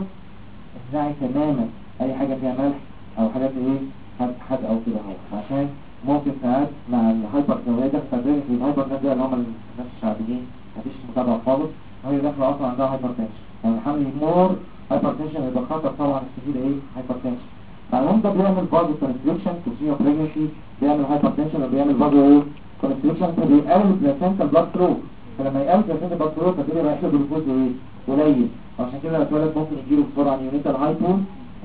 امنعي تماما اي حاجه فيها ملح او حاجات ايه حد او كده اهو عشان ممكن ساعات مع الهايبر نويده فبين الهايبر ده اللي هم الناس الشعبيين مفيش متابعه خالص وهي داخله اصلا عندها هايبر تنشن يعني الحمل مور هايبر تنشن يبقى خطر طبعا السبيل ايه هايبر تنشن فالهم ده بيعمل برضه كونستريكشن توكسيميا بريجنسي بيعمل هايبر تنشن وبيعمل برضه ايه كونستريكشن فبيقلل البلاسنتا بلاد فلو فلما يقلل البلاسنتا بلاد فلو فبيبقى رايح له جلوكوز ايه قليل عشان كده لو اتولد ممكن يجيله بسرعه نيونيتال هايبو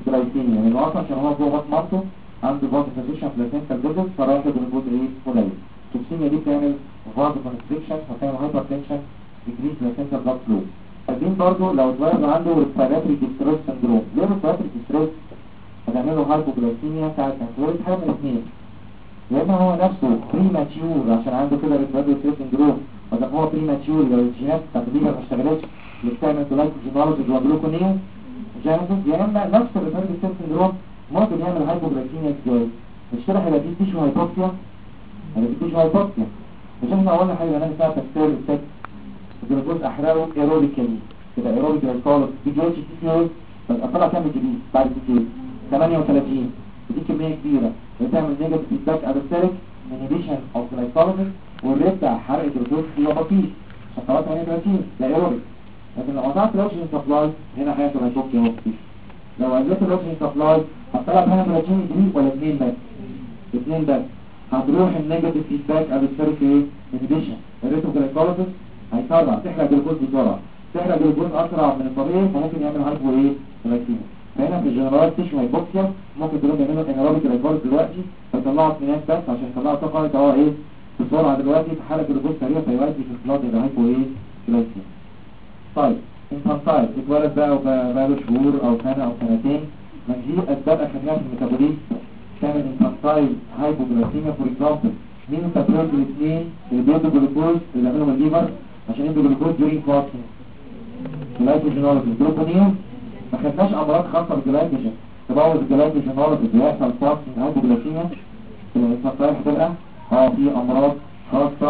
جلايسيميا لانه اصلا عشان هو جوه بطن مامته عنده فازو كونستريكشن في الاسنتال فيزل فراح الجلوكوز ايه قليل. التوكسيميا دي بتعمل فازو كونستريكشن فتعمل هايبر تنشن ديكريس الاسنتال بلاد فلو. بعدين برضه لو اتولد عنده ريسبيراتوري ديستريس سندروم. ليه ريسبيراتوري ديستريس؟ هتعمله هايبوجلايسيميا بتاعت كانسلوريت حاجه من الاثنين، يا اما هو نفسه بريماتيور عشان عنده كده ريسبيراتوري ديستريس سندروم، وده هو بريماتيور لو الجينات بتاعت الليفر ما اشتغلتش اللي بتعمل جلايكوجينولوجيز وجلوكونيو جينيسيس، يا اما نفس الريسبيراتوري ديستريس سندروم ممكن يعمل هايبوجلايسيميا ازاي؟ الشرح هيبقى فيه تيشو هايبوكسيا، هيبقى فيه تيشو هايبوكسيا. مش احنا قلنا حاجه انا اسمها تكسير السك الجلوكوز احرقه ايروبيكالي كده ايروبيك جلايكوليس بي جي اتش تي سي او طلع كام جي بي بعد تي سي 38 دي كميه كبيره بتعمل نيجاتيف فيدباك ادستريك انهبيشن اوف جلايكوليس والريت بتاع حرق الجلوكوز هو بطيء عشان 38 ده ايروبيك. لكن لو قطعت الاكسجين سبلاي هنا هيحصل هايبوكسيا اهو. لو قلت الاكسجين سبلاي هتطلع 38 جي ولا 2 بس؟ 2 بس. هتروح النيجاتيف فيدباك ادستريك ايه انهبيشن الريت اوف جلايكوليس هيسرع تحرق الجلوكوز بسرعه، تحرق الجلوكوز اسرع من الطبيعي فممكن يعمل هايبو ايه جلايكيميا. فهنا في الجنرال تيشو هايبوكسيا ممكن دول يعملوا انيروبيك جلايكوليس دلوقتي فيطلعوا اثنين بس عشان يطلعوا طاقه هو ايه بسرعه دلوقتي تحرك الجلوكوز سريع فيؤدي في البلاد الى هايبو ايه جلايكيميا. طيب انفانتايل اتولد بقى وبقاله شهور او سنه او سنتين ما دي اسباب اخذناها في الميتابوليزم تعمل انفانتايل هايبوجلايكيميا. فور اكزامبل مين التفريق الاثنين اللي بيدوا جلوكوز اللي بيعملوا الليفر عشان يدوا جلوكوز دورين فاستنج؟ جلايكوجينولوجيز جلوكونيوم. ما خدناش امراض خاصه بالجلايكوجين تبوظ الجلايكوجينولوجيز ويحصل فاستنج هايبوجلايكيميا في الانفانتايل هتبقى في امراض خاصه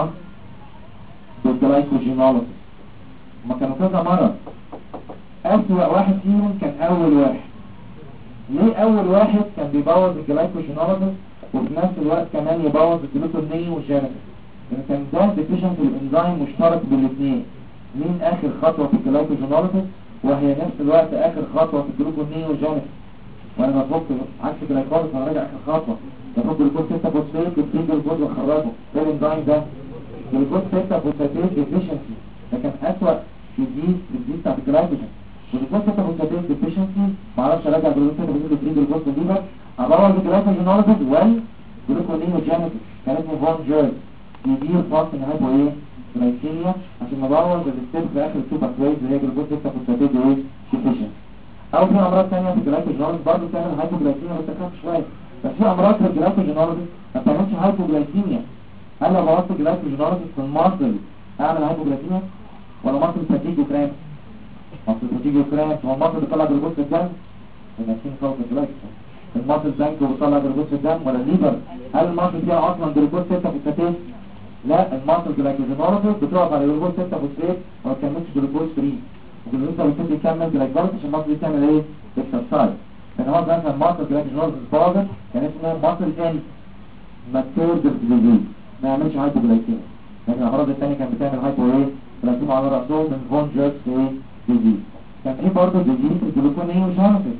بالجلايكوجينولوجيز. ما كانوا كذا مرض، أسوأ واحد فيهم كان أول واحد. ليه أول واحد كان بيبوظ الجلايكوجينولوجيز وفي نفس الوقت كمان يبوظ الجلوكونيوجينيسيس؟ لأن كان ده ديفيشنسي الإنزيم مشترك بالاثنين. مين آخر خطوة في الجلايكوجينولوجيز وهي نفس الوقت آخر خطوة في الجلوكونيوجينيسيس؟ وأنا بفك عكس الجلايكوليس وأنا راجع آخر خطوة بفك جلوكوز 6 فوسفات وبتيجي جلوكوز وأخرجه. ده الإنزيم ده جلوكوز 6 فوسفات ديفيشنسي. ده كان أسوأ ديزيز بتاعت الجلايكوجين. والجلوكوز 6 فوسفات ديفيشنسي معرفش اراجع جلوكوز 6 فوسفات جلوكوز الليفر ابوظ الجلايكوجينولوجيز والجلوكونيوجينيسيس. كان اسمه فون جيرز يدير فاستنج هايبو ايه جلايكيميا عشان نبوظ الستيب في اخر السوبر كويز اللي هي جلوكوز 6 فوسفات ايه ديفيشنسي. او في امراض ثانيه في الجلايكوجينولوجيز برضه بتعمل هايبوجلايكيميا بس اخف شويه. بس في امراض في الجلايكوجينولوجيز ما بتعملش هايبوجلايكيميا. هل لو بوظت الجلايكوجينولوجيز في الماسل اعمل هايبوجلايكيميا ولا ماسل فاتيج وكرام؟ ماسل فاتيج وكرام هو الماسل بيطلع جلوكوز في الدم وناسين فوق الجلايكوجين. الماسل بانك بيطلع جلوكوز في الدم ولا الليفر؟ هل الماسل فيها اصلا جلوكوز 6 فوسفات؟ لا، الماسل جلايكوجينولوجيز بتقف على جلوكوز 6 فوسفات وما بتكملش جلوكوز فري. والجلوكوز ده بيبتدي يكمل جلايكوليس عشان الماسل دي تعمل ايه؟ اكسرسايز. كان هو مثلا الماسل جلايكوجينولوجيز باظت كان اسمه ماسل ان ماتيرد ديزيز ما يعملش هايبوجلايكيميا. لكن الامراض الثانيه كانت بتعمل هايبو ايه جلايكيميا على راسهم من فون جيرز ايه ديزيز. كان في برضه ديزيز الجلوكونيوجينيسيس.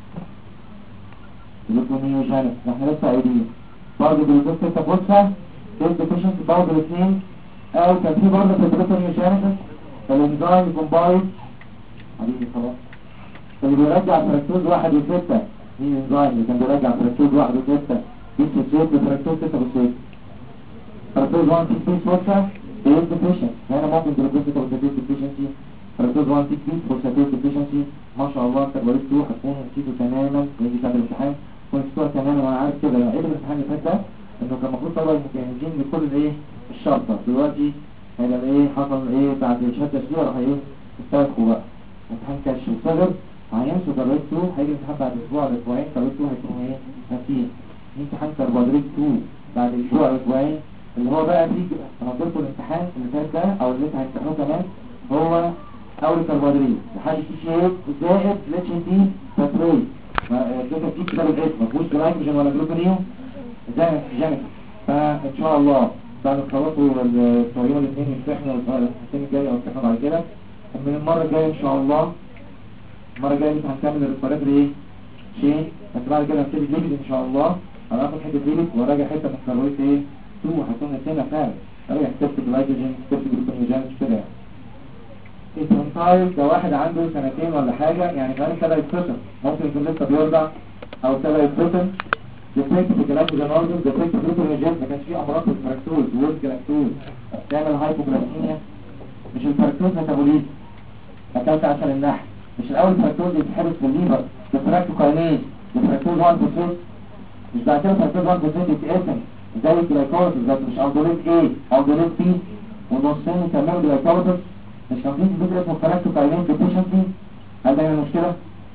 جلوكونيوجينيسيس احنا لسه قايلين برضه جلوكوز 6 فوسفات ديفيشنسي برضه الاثنين. او كان في برضه في الجلوكونيوجينيسيس الانزيم كومبايند حبيبي خلاص اللي بيرجع فركتوز 1 و6. مين الانزيم اللي كان بيرجع فركتوز 1 و6 بيسوسيت بفركتوز 6 و6؟ فركتوز 1 6 فوسفات ديفيشنسي. هنا ممكن جلوكوز 6 فوسفات ديفيشنسي فركتوز 1 6 فوسفات ديفيشنسي. ما شاء الله انت وريته هتكون نسيته تماما ويجي بعد الامتحان كنت نسيته تماما وانا عارف كده. يعني ايه الامتحان اللي فات ده انه كان المفروض طبعا مجهزين لكل ايه الشرطه دلوقتي هيبقى ايه حصل ايه بعد شهاده تسجيل راح ايه استرخوا بقى امتحان كاش وصغر هينسوا درجته. هيجي الامتحان بعد اسبوع ولا اسبوعين درجته هيكونوا ايه ناسيين. امتحان كربوهيدرات 2 بعد اسبوع ولا اسبوعين اللي هو بقى في انا قلت لكم الامتحان اللي فات ده او اللي انت هتمتحنوه كمان هو اول كربوهيدرات لحد في شيء زائد اتش دي تتري كده في كتاب الاسم ما فيهوش جلايكوجين ولا جلوكونيوم زائد جينيسيس. فان شاء الله بعد ما تخلصوا الطريقه الاثنين يمتحنوا السنه الجايه او يمتحنوا بعد كده من المره الجايه ان شاء الله. المره الجايه مش هنكمل الريسبيراتوري ايه شيء بس بعد كده هنبتدي ليبيد ان شاء الله. انا هاخد حته ليبيد وراجع حته من كربوهيدرات ايه 2 هتكون نسينا فعلا راجع كتبت جلايكوجين كتبت جلوكونيوجين كده يعني. انفانتايل ده واحد عنده سنتين ولا حاجة، يعني كمان ابتدى يتفصل، ممكن يكون لسه بيرضع او ابتدى يتفصل. ديفكت في جلاكتوجينوزيس، ديفكت في جلوكوجين، ما كانش فيه امراض في الفركتوز والجلاكتوز تعمل هايبوجلايكيميا. مش الفركتوز ميتابوليزم، اكلت عسل النحل، مش الاول الفركتوز يتحبس في الليفر بفراكتوكاينيز الفركتوز 1 مش بعد كده الفركتوز 1 يتقسم زي الجلايكوليسيس، بس مش الدوليت A الدوليت B والنصين يسموه جلايكوليسيس. مش كان في فكرة اسمه فراكتوكاينيز ديفيشنسي؟ هل ده هنا مشكلة؟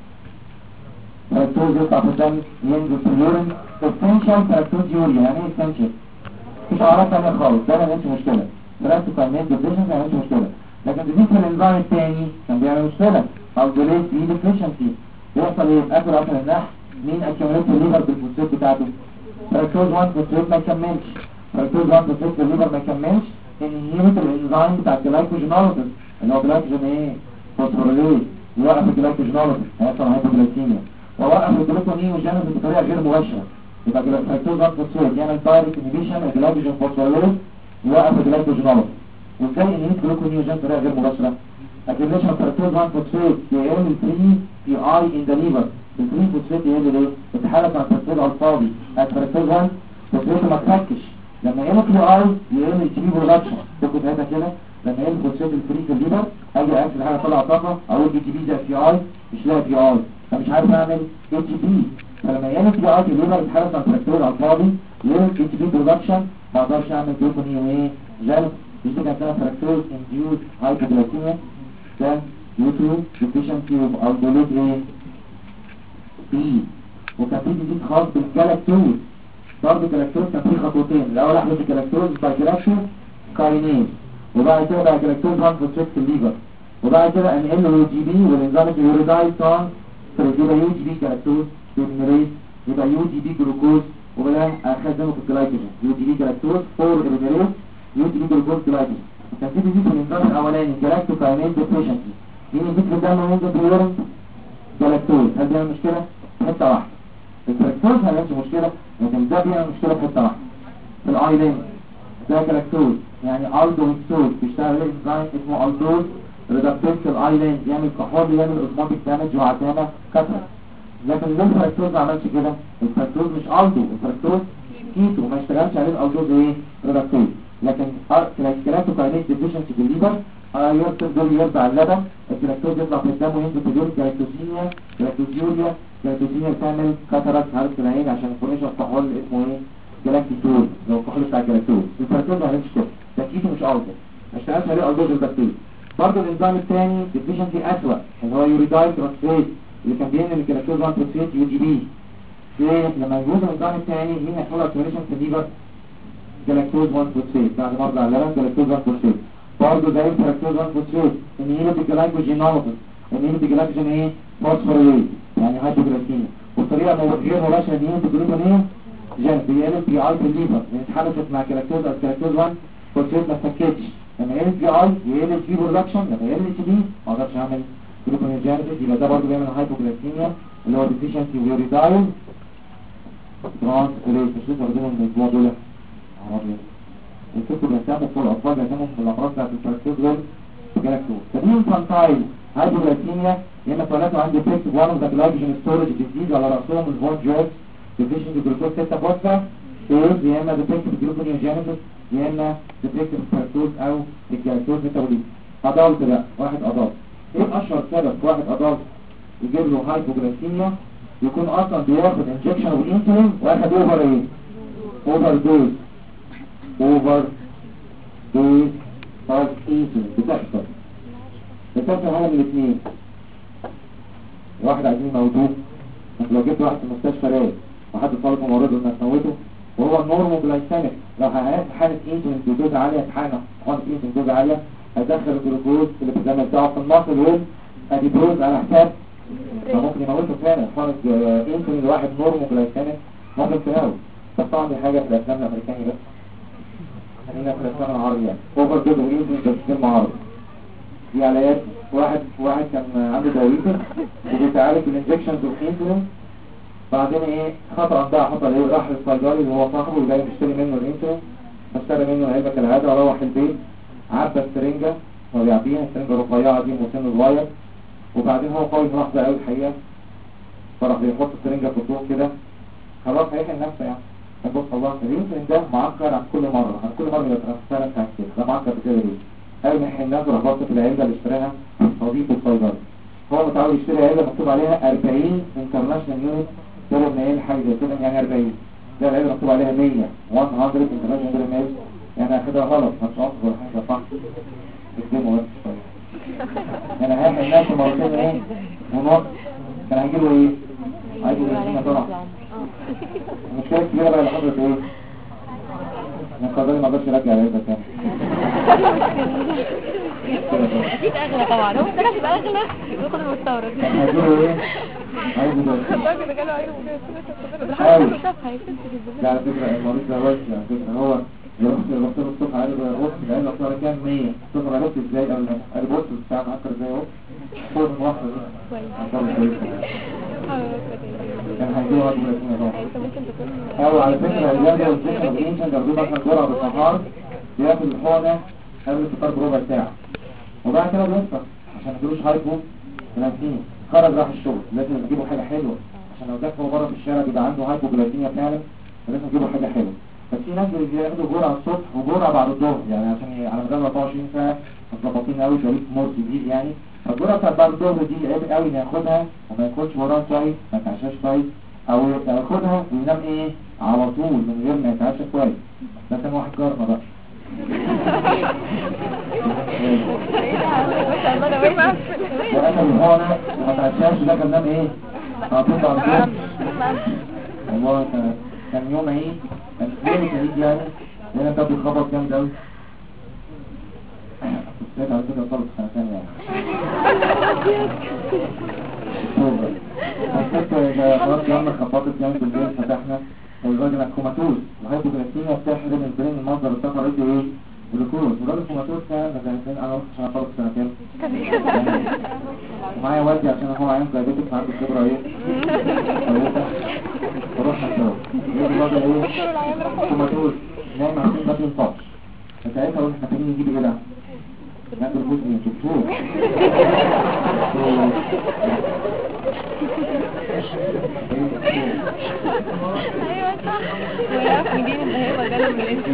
فراكتوز يطلع في الدم ينزل في اليورين essential فراكتوز يوريا. يعني ايه essential؟ مش اعراض تانية خالص، ده ما كانش مشكلة. فراكتوكاينيز ديفيشنسي ما كانش مشكلة، لكن بالنسبة للنظام الثاني كان بيعمل مشكلة الدوليت B ديفيشنسي. يحصل ايه؟ اكل عسل النحل، مين اكيوميليت الليفر بالفوسفات بتاعته؟ فراكتوز 1 فوسفات ما يكملش، فراكتوز 1 فوسفات في الليفر ما يكملش، انهيبت الانزيم بتاع الجلايكوجينوليسيس اللي هو جلايكوجين ايه؟ فوسفوريليز، يوقف الجلايكوجينوليسيس هيحصل هايبوجلايكيميا، ووقف الجلوكونيوجينيسيس بطريقه غير مباشره. يبقى فراكتوز 1 فوسفات يعمل دايركت انهبيشن الجلايكوجين فوسفوريليز، يوقف الجلايكوجينوليسيس. وازاي انهبت جلوكونيوجين بطريقه غير مباشره؟ اكيميليشن فراكتوز 1 فوسفات يعمل 3 بي اي ان ذا ليفر. الفري فوسفات يعمل ايه؟ اتحالف مع الفوسفات على الفاضي، الفراكتوز 1 فوسفات ما تفكش. لما يعمل بي اي يعمل تي برودكشن، تاخد هذا كده لما يعمل فوسفات الفري في الليفر اجي اكل حاجه طلع طاقه اقول اي تي بي زي بي اي، مش لاقي بي اي فمش عارف اعمل اي تي بي. فلما يعمل بي اي في الليفر يتحالف مع الفراكتوز على الفاضي يعمل اي تي بي برودكشن، ما اقدرش اعمل جلوكونيو ايه جلب. دي كانت فراكتوز انديوز هايبوجلايكيميا ده يوتيوب ديفيشنسي او دوليت ايه بي. وكان في جديد خاص بالجلاكتوز، برضه الجلاكتوز كان فيه خطوتين، الاول احدث الجلاكتوز بايجلاكتوز كاينيز، وبعد كده بقى جلاكتوز 1 فوسفات في الليفر، وبعد كده انقل له جي بي والانزيم اليوريدايل ترانس يبقى يو جي بي جلاكتوز بيرميريز، يبقى يو جي بي جلوكوز، وبدا اخزنه في الجلايكوجين يو جي بي جلاكتوز 4 بيرميريز يو جي بي جلوكوز جلايكوجين. كان في جديد في الانزيم الاولاني جلاكتوكاينيز ديفيشنسي، مين يزيد في الدم وينزل في اليورين؟ جلاكتوز. هل دي مشكلة؟ حتة واحدة. الفراكتوز ما لهاش مشكلة، لكن ده بيعمل مشكلة في حتة واحدة في الايلين. ده جلاكتوز يعني الدو هيكسوز بيشتغل عليه انزيم اسمه الدوز ريدكتيز في الايلين، يعمل كحول يعمل اوزموتيك دامج وعتامة كثرة. لكن ليه الفراكتوز ما عملش كده؟ الفراكتوز مش الدو، الفراكتوز كيتو ما اشتغلش عليه الالدوز ايه؟ ريدكتيز. لكن كلاكتوكاينيز ديفيشنسي في الليفر يرسل دول يرجع اللبن، الجلاكتوز يطلع في الدم وينزل في دول جلاكتوزينيا جلاكتوزيوريا. جلاكتوزينيا بتعمل كاتاراكت حركة العين عشان الفورميشن الكحول اسمه ايه؟ جلاكتيتول، لو الكحول بتاع الجلاكتوز. الفراكتوز ما عملش كده، ده كيتو مش الدو، ما اشتغلش عليه الدوز البكتيريا. برضه الانزيم الثاني ديفيشنسي اسوأ اللي هو يوريدايل ترانسفيريز اللي كان بينقل الجلاكتوز 1 فوسفات يو جي بي. لما يجوز الانزيم الثاني مين هيحصل له اكتيفيشن في الليفر؟ جلاكتوز 1 فوسفات بعد ما ارجع اللبن جلاكتوز 1 فوسفات. برضه زي الفراكتوز 1 فوسفات انهيبت الجلايكوجينوليسيس، انهيبت الجلايكوجين ايه؟ فوسفوريليز يعني هايبوجلايكيميا. والطريقه غير مباشره انهيبت الجلوكونيوجين جين بيقلب بي اي في الليفر لان اتحدثت مع جلاكتوز او جلاكتوز 1 فوسفات ما اتفكتش. لما يقلب بي اي يقلب بي برودكشن، لما يقلب سي بي ما اقدرش اعمل جلوكونيوجينيسيس، يبقى ده برضه بيعمل هايبوجلايكيميا اللي هو ديفيشنسي ويوريدايل ترانسفيريز. مش لسه واخدينهم من الاسبوع دول الكتب بيهتموا في الأطفال بيهتموا في الأمراض بتاعت الفراكتوز والجلاكتوز. فدي انفانتايل هايبوجلايكيميا يا اما اتولدوا عند ديفكت وان اوف ذا جلايكوجين ستورج ديزيز على راسهم الفون جوز ديفيشن جلوكوز 6 فوسفا سيلز، يا اما ديفكت جلوكونيوجينيسيس، يا اما ديفكت الفراكتوز او الجلاكتوز ميتابوليزم. ادلت بقى واحد ادلت، ايه اشهر سبب في واحد ادلت يجيب له هايبوجلايكيميا؟ يكون اصلا بياخد انجكشن والانسولين واخد اوفر ايه؟ اوفر دوز، اوفر دوز اوف انسولين. بتحصل حاجه من الاثنين، واحد عايزين يموتوه، انت لو جبت واحد في المستشفى رايق وحد طالب ممرضه انك تموته وهو نورموجلايسيميك، لو حققت حاله انسولين بدوز عاليه حقنه انسولين بدوز عاليه هيدخل الجلوكوز اللي في الدم بتاعه في المصل والاديبوز على حساب فممكن يموته فعلا. حقنه انسولين لواحد نورموجلايسيميك ممكن تموت. بس طبعا دي حاجه في الافلام الامريكاني بس، خلينا في الافلام العربيه يعني اوفر دوز وانسولين بس في المعارض. دي علايات واحد كان عنده دايبيتس وبيتعالج بالانجكشنز والانسولين، بعدين ايه خطأ بقى حصل ايه؟ راح للصيدلي اللي هو صاحبه وجاي بيشتري منه الانسولين، فاشترى منه علبه كالعاده وروح البيت عبى السرنجه فبيعبيها السرنجة الرفيعة دي وسن صغير، وبعدين هو قوي ملاحظة قوي الحقيقة، فراح بيحط السرنجة في الضوء كده خلاص هيحل نفسه يعني. فبص الله يمكن ده معكر عن كل مرة، عن كل مرة يبقى فعلا كان كده، ده معكر بكده ليه؟ قال ما يحل نفسه راح بص في العلبة اللي اشتراها صديق الصيدلي، هو متعود يشتري علبة مكتوب عليها 40 انترناشونال يونت دول ميل حاجة زي كده يعني 40، ده العلبة مكتوب عليها 100 انترناشونال دول ميل يعني اخدها غلط مش قصد ولا حاجة صح اكتبه بس شوية يعني هيحل نفسه مرتين ايه ونص كان هيجيله ايه؟ هيجيله الدنيا طبعا. المشكلة الكبيرة بقى اللي حصلت ايه؟ ان الصيدلي ما قدرش يرجع العلبة تاني. اكيد اغلى طبعا، هو السلف يبقى اغلى وياخد المستورد. كان هيجيله ايه؟ هيجيله الراجل اللي جاله عينه أوي. شافها هيفت في ده على فكرة المريض ده وحش على فكرة، هو يروح له الصبح عليه بص العين اصلا كام 100 الصبح ما عرفت ازاي قبل ما البص بتاع معكر ازاي اهو فوق من واحدة دي كان هيجيله واحد من الاثنين اهو. انت ممكن تكون او على فكرة الرياضة والذكر والإنسان جربوه مثلا جرعة بالنهار بياخد الحقنة قبل الفطار بربع ساعة وبعد كده بيفطر عشان ما يجيلوش هايبو جلايكيميا. خرج راح الشغل لازم تجيبوا حاجة حلوة عشان لو دخلوا بره في الشارع بيبقى عنده هايبو جلايكيميا فعلا، فلازم تجيبوا حاجة حلوة. بس في ناس اللي بياخدوا جرعة الصبح وجرعة بعد الظهر يعني عشان على مدار 24 ساعة متظبطين قوي شريط مور جديد يعني. فالجرعة بتاعت بعد الظهر دي عيب قوي ناخدها وما ياكلش وراها كويس ما يتعشاش كويس او ياخدها وينام ايه على طول من غير ما يتعشى كويس. ده كان واحد جارنا بقى وانا الهونة وما تعشاش ده كان نام ايه على طول بعد الظهر. والله كان يوم عيد كان يوم عيد يعني لأن كان بيخبط جامد أوي. كنت على فكرة طلب سنة ثانية يعني الفكرة خلاص لما خبطت جامد بالليل فتحنا الراجل كوماتوز وهايبوجلايكيميا بتحرم البرين المصدر الطاقة رئيسي ايه؟ جلوكوز. والراجل كوماتوز كان مثلا انا رحت عشان طلب سنتين ومعايا والدي عشان هو عين دايبيتك فعنده خبرة ايه؟ ورحنا سوا يجي الراجل ايه؟ كوماتوز نايم عشان ما بينطقش فساعتها قلت احنا محتاجين نجيب ايه ده؟ ناكل جزء من الدكتور ايوه صح ويعرف نجيب الهيبة جاله منين.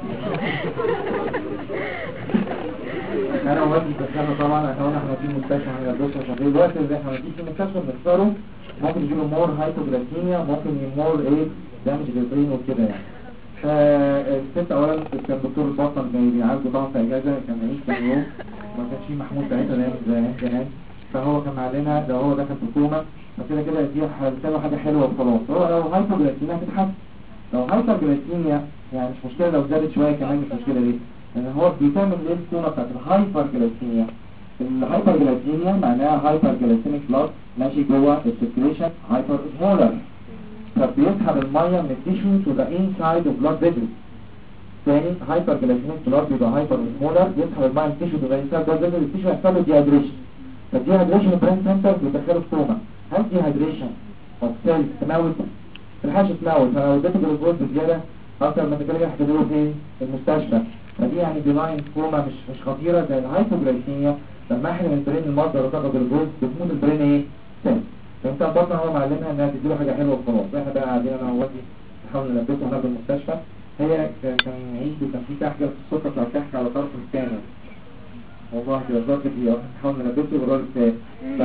انا ووالدي دخلنا طبعا عشان احنا في مستشفى هندرسه عشان الوقت اللي احنا في المستشفى بنختاره ممكن يجيله مور هايبوجلايكيميا ممكن يمور ايه دامج للبرين وكده يعني. فالست اولا كان دكتور البطن بيعالجه طبعا في اجازه كان عيش كان يوم ما كانش فيه محمود ساعتها زمان فهو كان معلنا لو هو دخل في كوما فكده كده دي هتساوي حاجه حلوه وخلاص. هو لو هايبوجلايكيميا هتتحسن، لو هايبرجلايكيميا يعني مش مشكله لو زادت شويه كمان مش مشكله ليه؟ لان هو بيتعمل ايه الكوما بتاعت الهايبرجلايكيميا. الهايبرجلايكيميا معناها هايبرجلايكيميك بلاد ماشي جوه السيركيليشن هايبر اسمولر فبيسحب الميه من التيشو تو ذا انسايد اوف بلاد فيسل. ثاني هايبرجلايكيميك بلاد بيبقى هايبر اسمولر يسحب الميه من التيشو تو ذا انسايد بلاد فيسل التيشو يحصل له ديهايدريشن فالديهايدريشن برين سنتر بيدخله في كوما. هل ديهايدريشن اوف سيلز تموت الحاجه تموت فلو اديته جلوكوز بزياده اكتر ما تكلم هتديله فين؟ المستشفى. فدي يعني بلاين كوما مش خطيره زي الهايبوجلايكيميا لما احنا من البرين المصدر وتاخد جلوكوز بتموت البرين ايه؟ سيلز. فانت البطنه هو معلمها انها تديله حاجه حلوه وخلاص. احنا بقى قاعدين انا ووالدي نحاول نلبسه هناك المستشفى. هي كان عيد وكان في كحكه في السكر بتاع الكحكه على طرف الثاني والله كده ظبط دي نحاول نلبسه بالراجل الثاني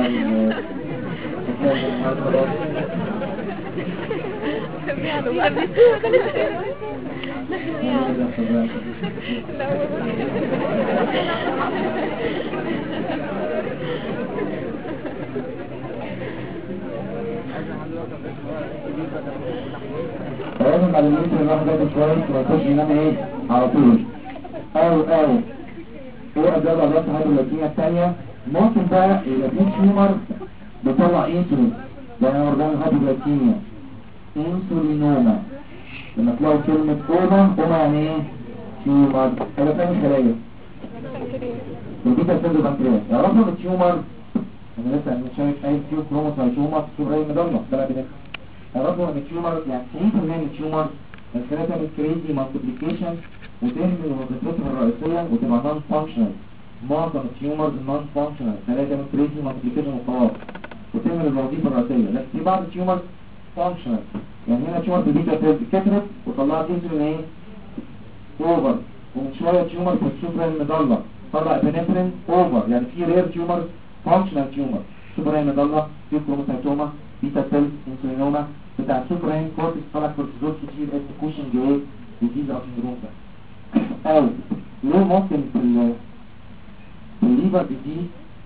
فلازم على الناس الواحد ده كويس وما يخش ينام ايه على طول او هو أدوات أدوات الهايبوجلايكيميا الثانية ممكن بقى يبقى في تيومر بيطلع انسولين لأن أورجان الهايبوجلايكيميا انسولينوما. لما تلاقوا كلمة اوما يعني ايه؟ تيومر هذا ثاني خلايا البيتا سيل بنكرياس. يعرفوا ان التيومر انا لسه شايف اي تيوب كروموسايتوما في صورة مدلة ده بنفسه. يعرفوا ان التيومر يعني 90% من التيومر الخلايا تعمل كريزي مالتيبليكيشن وتهمل وظيفتها الرئيسية وتبقى نون فانكشنال معظم التيومرز نون فانكشنال، خلايا تعمل تريسنج مالتيبليكيشن وخلاص وتعمل الوظيفه الرئيسيه، لكن في بعض التيومرز فانكشنال. يعني هنا تيومر بيتا سيلز كترت وطلعت انسولين ايه؟ اوفر. ومن شويه تيومر في السوبرين مضله طلع ابنفرين اوفر. يعني في رير تيومر فانكشنال تيومر، سوبرين مضله، في كروموسايتوما، بيتا سيلز، انسولينوما. بتاع السوبرين كورتكس طلع كورتيزول كتير، اسمه كوشنج ايه؟ ديزيز او سندروم ده. او ليه ممكن في الليفر ديزيز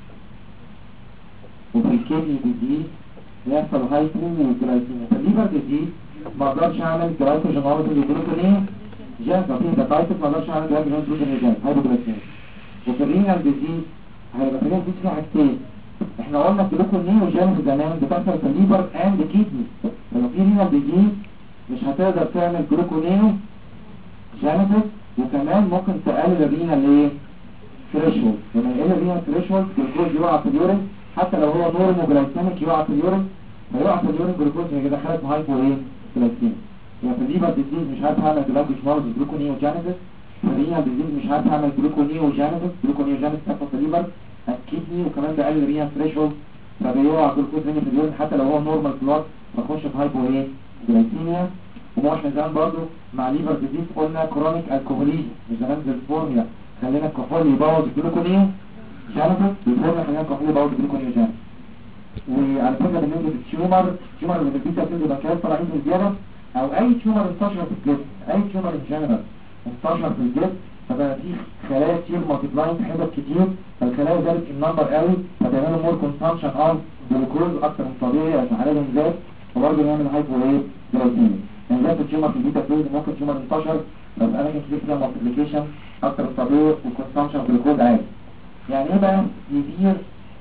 وفي الكيدني ديزيز يحصل هايبوجلايسيميا. في الليفر ديزيز ما اقدرش اعمل جلايكوجينوليسيس وجلوكونين جاز، في هيباتايتس ما اقدرش اعمل جلايكوجينوليسيس وجلوكونين جاز، هايبوجلايسيميا. وفي الرينال ديزيز هيبقى في الرينال ديزيز فيها حاجتين. احنا قلنا جلوكونين وجاز زمان بتحصل في الليفر اند كيدني. لو في رينال ديزيز مش هتقدر تعمل جلوكونين جانيسيس، وكمان ممكن تقلل الرينال ايه؟ ثريشولد. لما يقل الرينال ثريشولد الجلوكوز يقع في اليورين، حتى لو هو نورموجلايسيميك يقع في اليورين، فيقع في اليورين جلوكوز هي كده خلت هايبو ايه؟ جلايسيميا. يعني في الليفر ديزيز مش عارف اعمل جلايكوجينوليسيس جلوكونيوجينيسيس، في الرينال ديزيز مش عارف اعمل جلوكونيوجينيسيس تحصل في الليفر الكدني، وكمان بقلل الرينال ثريشولد فبيقع جلوكوز هنا في اليورين حتى لو هو نورمال بلاد بخش في هايبو ايه؟ جلايسيميا. وما احنا زمان برضه مع ليفر ديزيز قلنا كرونيك الكحوليزم، مش زمان زي الفورميا خلينا الكحول يبوظ الجلوكونيوجينيسيس، الفورميا خلينا الكحول يبوظ الجلوكونيوجينيسيس. وعلى فكره بالنسبه للتيومر اللي في البيتا سيلز بنكرياس طالعين في الزياده، او اي تيومر انتشر في الجسم، اي تيومر ان جنرال انتشر في الجسم، فبقى في خلايا كتير مالتيبلاين في حتت كتير، فالخلايا زادت النمبر قوي، فتعملوا مور كونسامشن اوف جلوكوز اكتر من طبيعي عشان عددهم زاد، وبرضه يعمل هايبو ايه؟ جلايسيميا. يعني زي في التيومر في البيتا سيلز ممكن تيومر انتشر بس اماكن كتير فيها مالتيبليكيشن اكتر من طبيعي وكونسامشن اوف جلوكوز عالي. يعني ايه بقى سيفير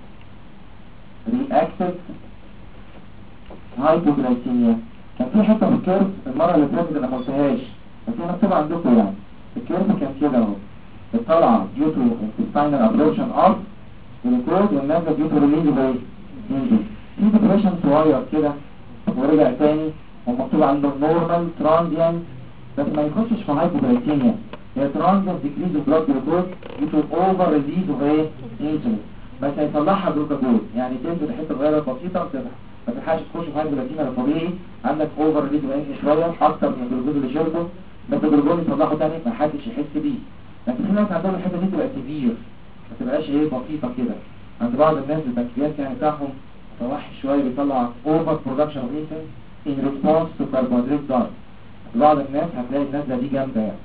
رياكتيف هايبوجلايسيميا؟ كان في حته في الكيرف المره اللي فاتت انا ما قلتهاش بس هي مكتوبه عندكم. يعني الكيرف كان كده اهو، الطلعه ديو تو انتستينال ابزوربشن اوف جلوكوز والنازله ديو تو ريليز باي انجن. في ديبريشن صغير كده ورجع تاني ومكتوب عنده نورمال ترانزيانت، بس ما يخشش في هايبوجلايسيميا. هي ترانزيانت ديكريز اوف بلاد جلوكوز ديو تو اوفر ريليز اوف ايه؟ انسولين، بس هيطلعها جلوكاجون. يعني تنزل حته صغيره بسيطه ما تلحقش تخش في هايبوجلايسيميا الطبيعي، عندك اوفر ريليز اوف انسولين شويه اكتر من الجلوكوز اللي شربه، بس الجلوكوز يطلعه تاني ما حدش يحس بيه. لكن في ناس عندهم الحته دي تبقى سيفير، ما تبقاش ايه؟ بسيطه كده. عند بعض الناس البنكرياس يعني بتاعهم متوحش شويه، بيطلع اوفر برودكشن اوف انسولين in response to carbohydrate diet. بعض الناس هتلاقي النازله دي جامده يعني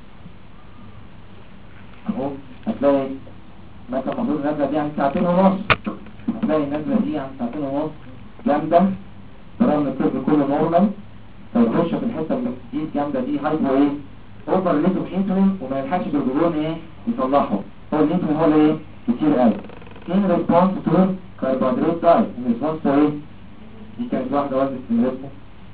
اهو، هتلاقي مثلا المفروض النازله دي عن 2.5 ساعة، هتلاقي النازله دي عن 2.5 ساعة جامده رغم ان الكيرف كله نورمال، فيخش في الحته اللي دي جامده دي هايبو ايه؟ اوفر ريليز اوف انسولين، وما يلحقش الجلوكوز ايه؟ يصلحه. هو الانسولين هو اللي ايه؟ كتير قوي in response to carbohydrate diet. in response to ايه؟ دي كانت واحده وزنت من رسمه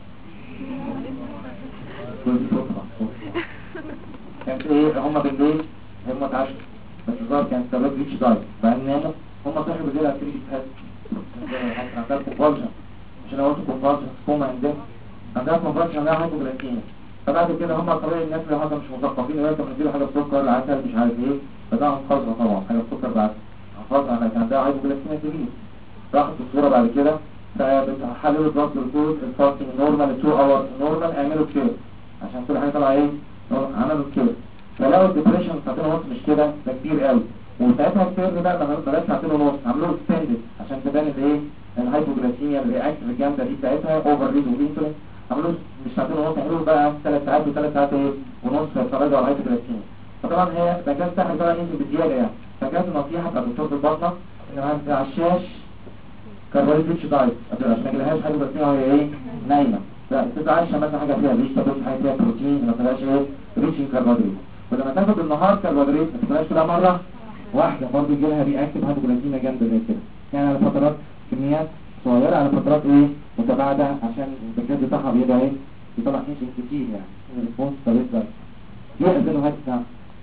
كانت ايه؟ هما بالليل هما اتعشوا بس الظاهر كانت سبب ريتش دايت، بعدين ناموا هما صحوا بالليل على التريك تحس عندها كومبالجن، عشان لو قلت كومبالجن كوما عندها كومبالجن عندها هايبوجلايسيميا. فبعد كده هما طبيعي الناس اللي هما مش مثقفين ولا بنديله حاجه بسكر عسل مش عارف ايه، فده قذره طبعا حاجه بسكر بعد فتره لكن عندها هايبوجلايسيميا كبيره. راحت الصوره بعد كده فبتحللوا بلاد جلوكوز الفاستنج نورمال 2 اور نورمال، اعملوا كير عشان كل حاجه طالعه ايه؟ عملوا كير، فلقوا الديبريشن 2.5 ساعة مش كده، ده كبير قوي. وساعتها الكير بقى ما بلاش 2.5 ساعة، عملوه اكستندد عشان تبان الايه؟ الهايبوجلايسيميا الرياكتيف الجامده دي بتاعتها اوفر ريز وانسولين، عملوه مش 2.5 ساعة، عملوه بقى 3 ساعات و3 ساعات ايه؟ ونص يتفرجوا على الهايبوجلايسيميا. فطبعا هي ده كان سهل طبعا ينزل بزياده يعني، فكانت النصيحه بتاعت دكتور البطنه ان ما تعشاش كربوهيدرات دايت عشان ما يجيلهاش هايبوجلايسيميا وهي ايه؟ نايمه. لا تتعشى مثلا حاجه فيها ريش، تاكل حاجه فيها بروتين ما تبقاش ايه؟ ريتش كربوهيدرات. ولما تاخد النهار كربوهيدرات ما تبقاش كلها مره واحده، برضه يجي لها رياكتيف هايبوجلايسيميا جامده زي كده. يعني على فترات كميات صغيره على فترات ايه؟ متباعده عشان البنكرياس بتاعها بيبقى ايه؟ بيطلع انسولين كتير يعني الريسبونس طريق ده دي اذنه هاي بتاع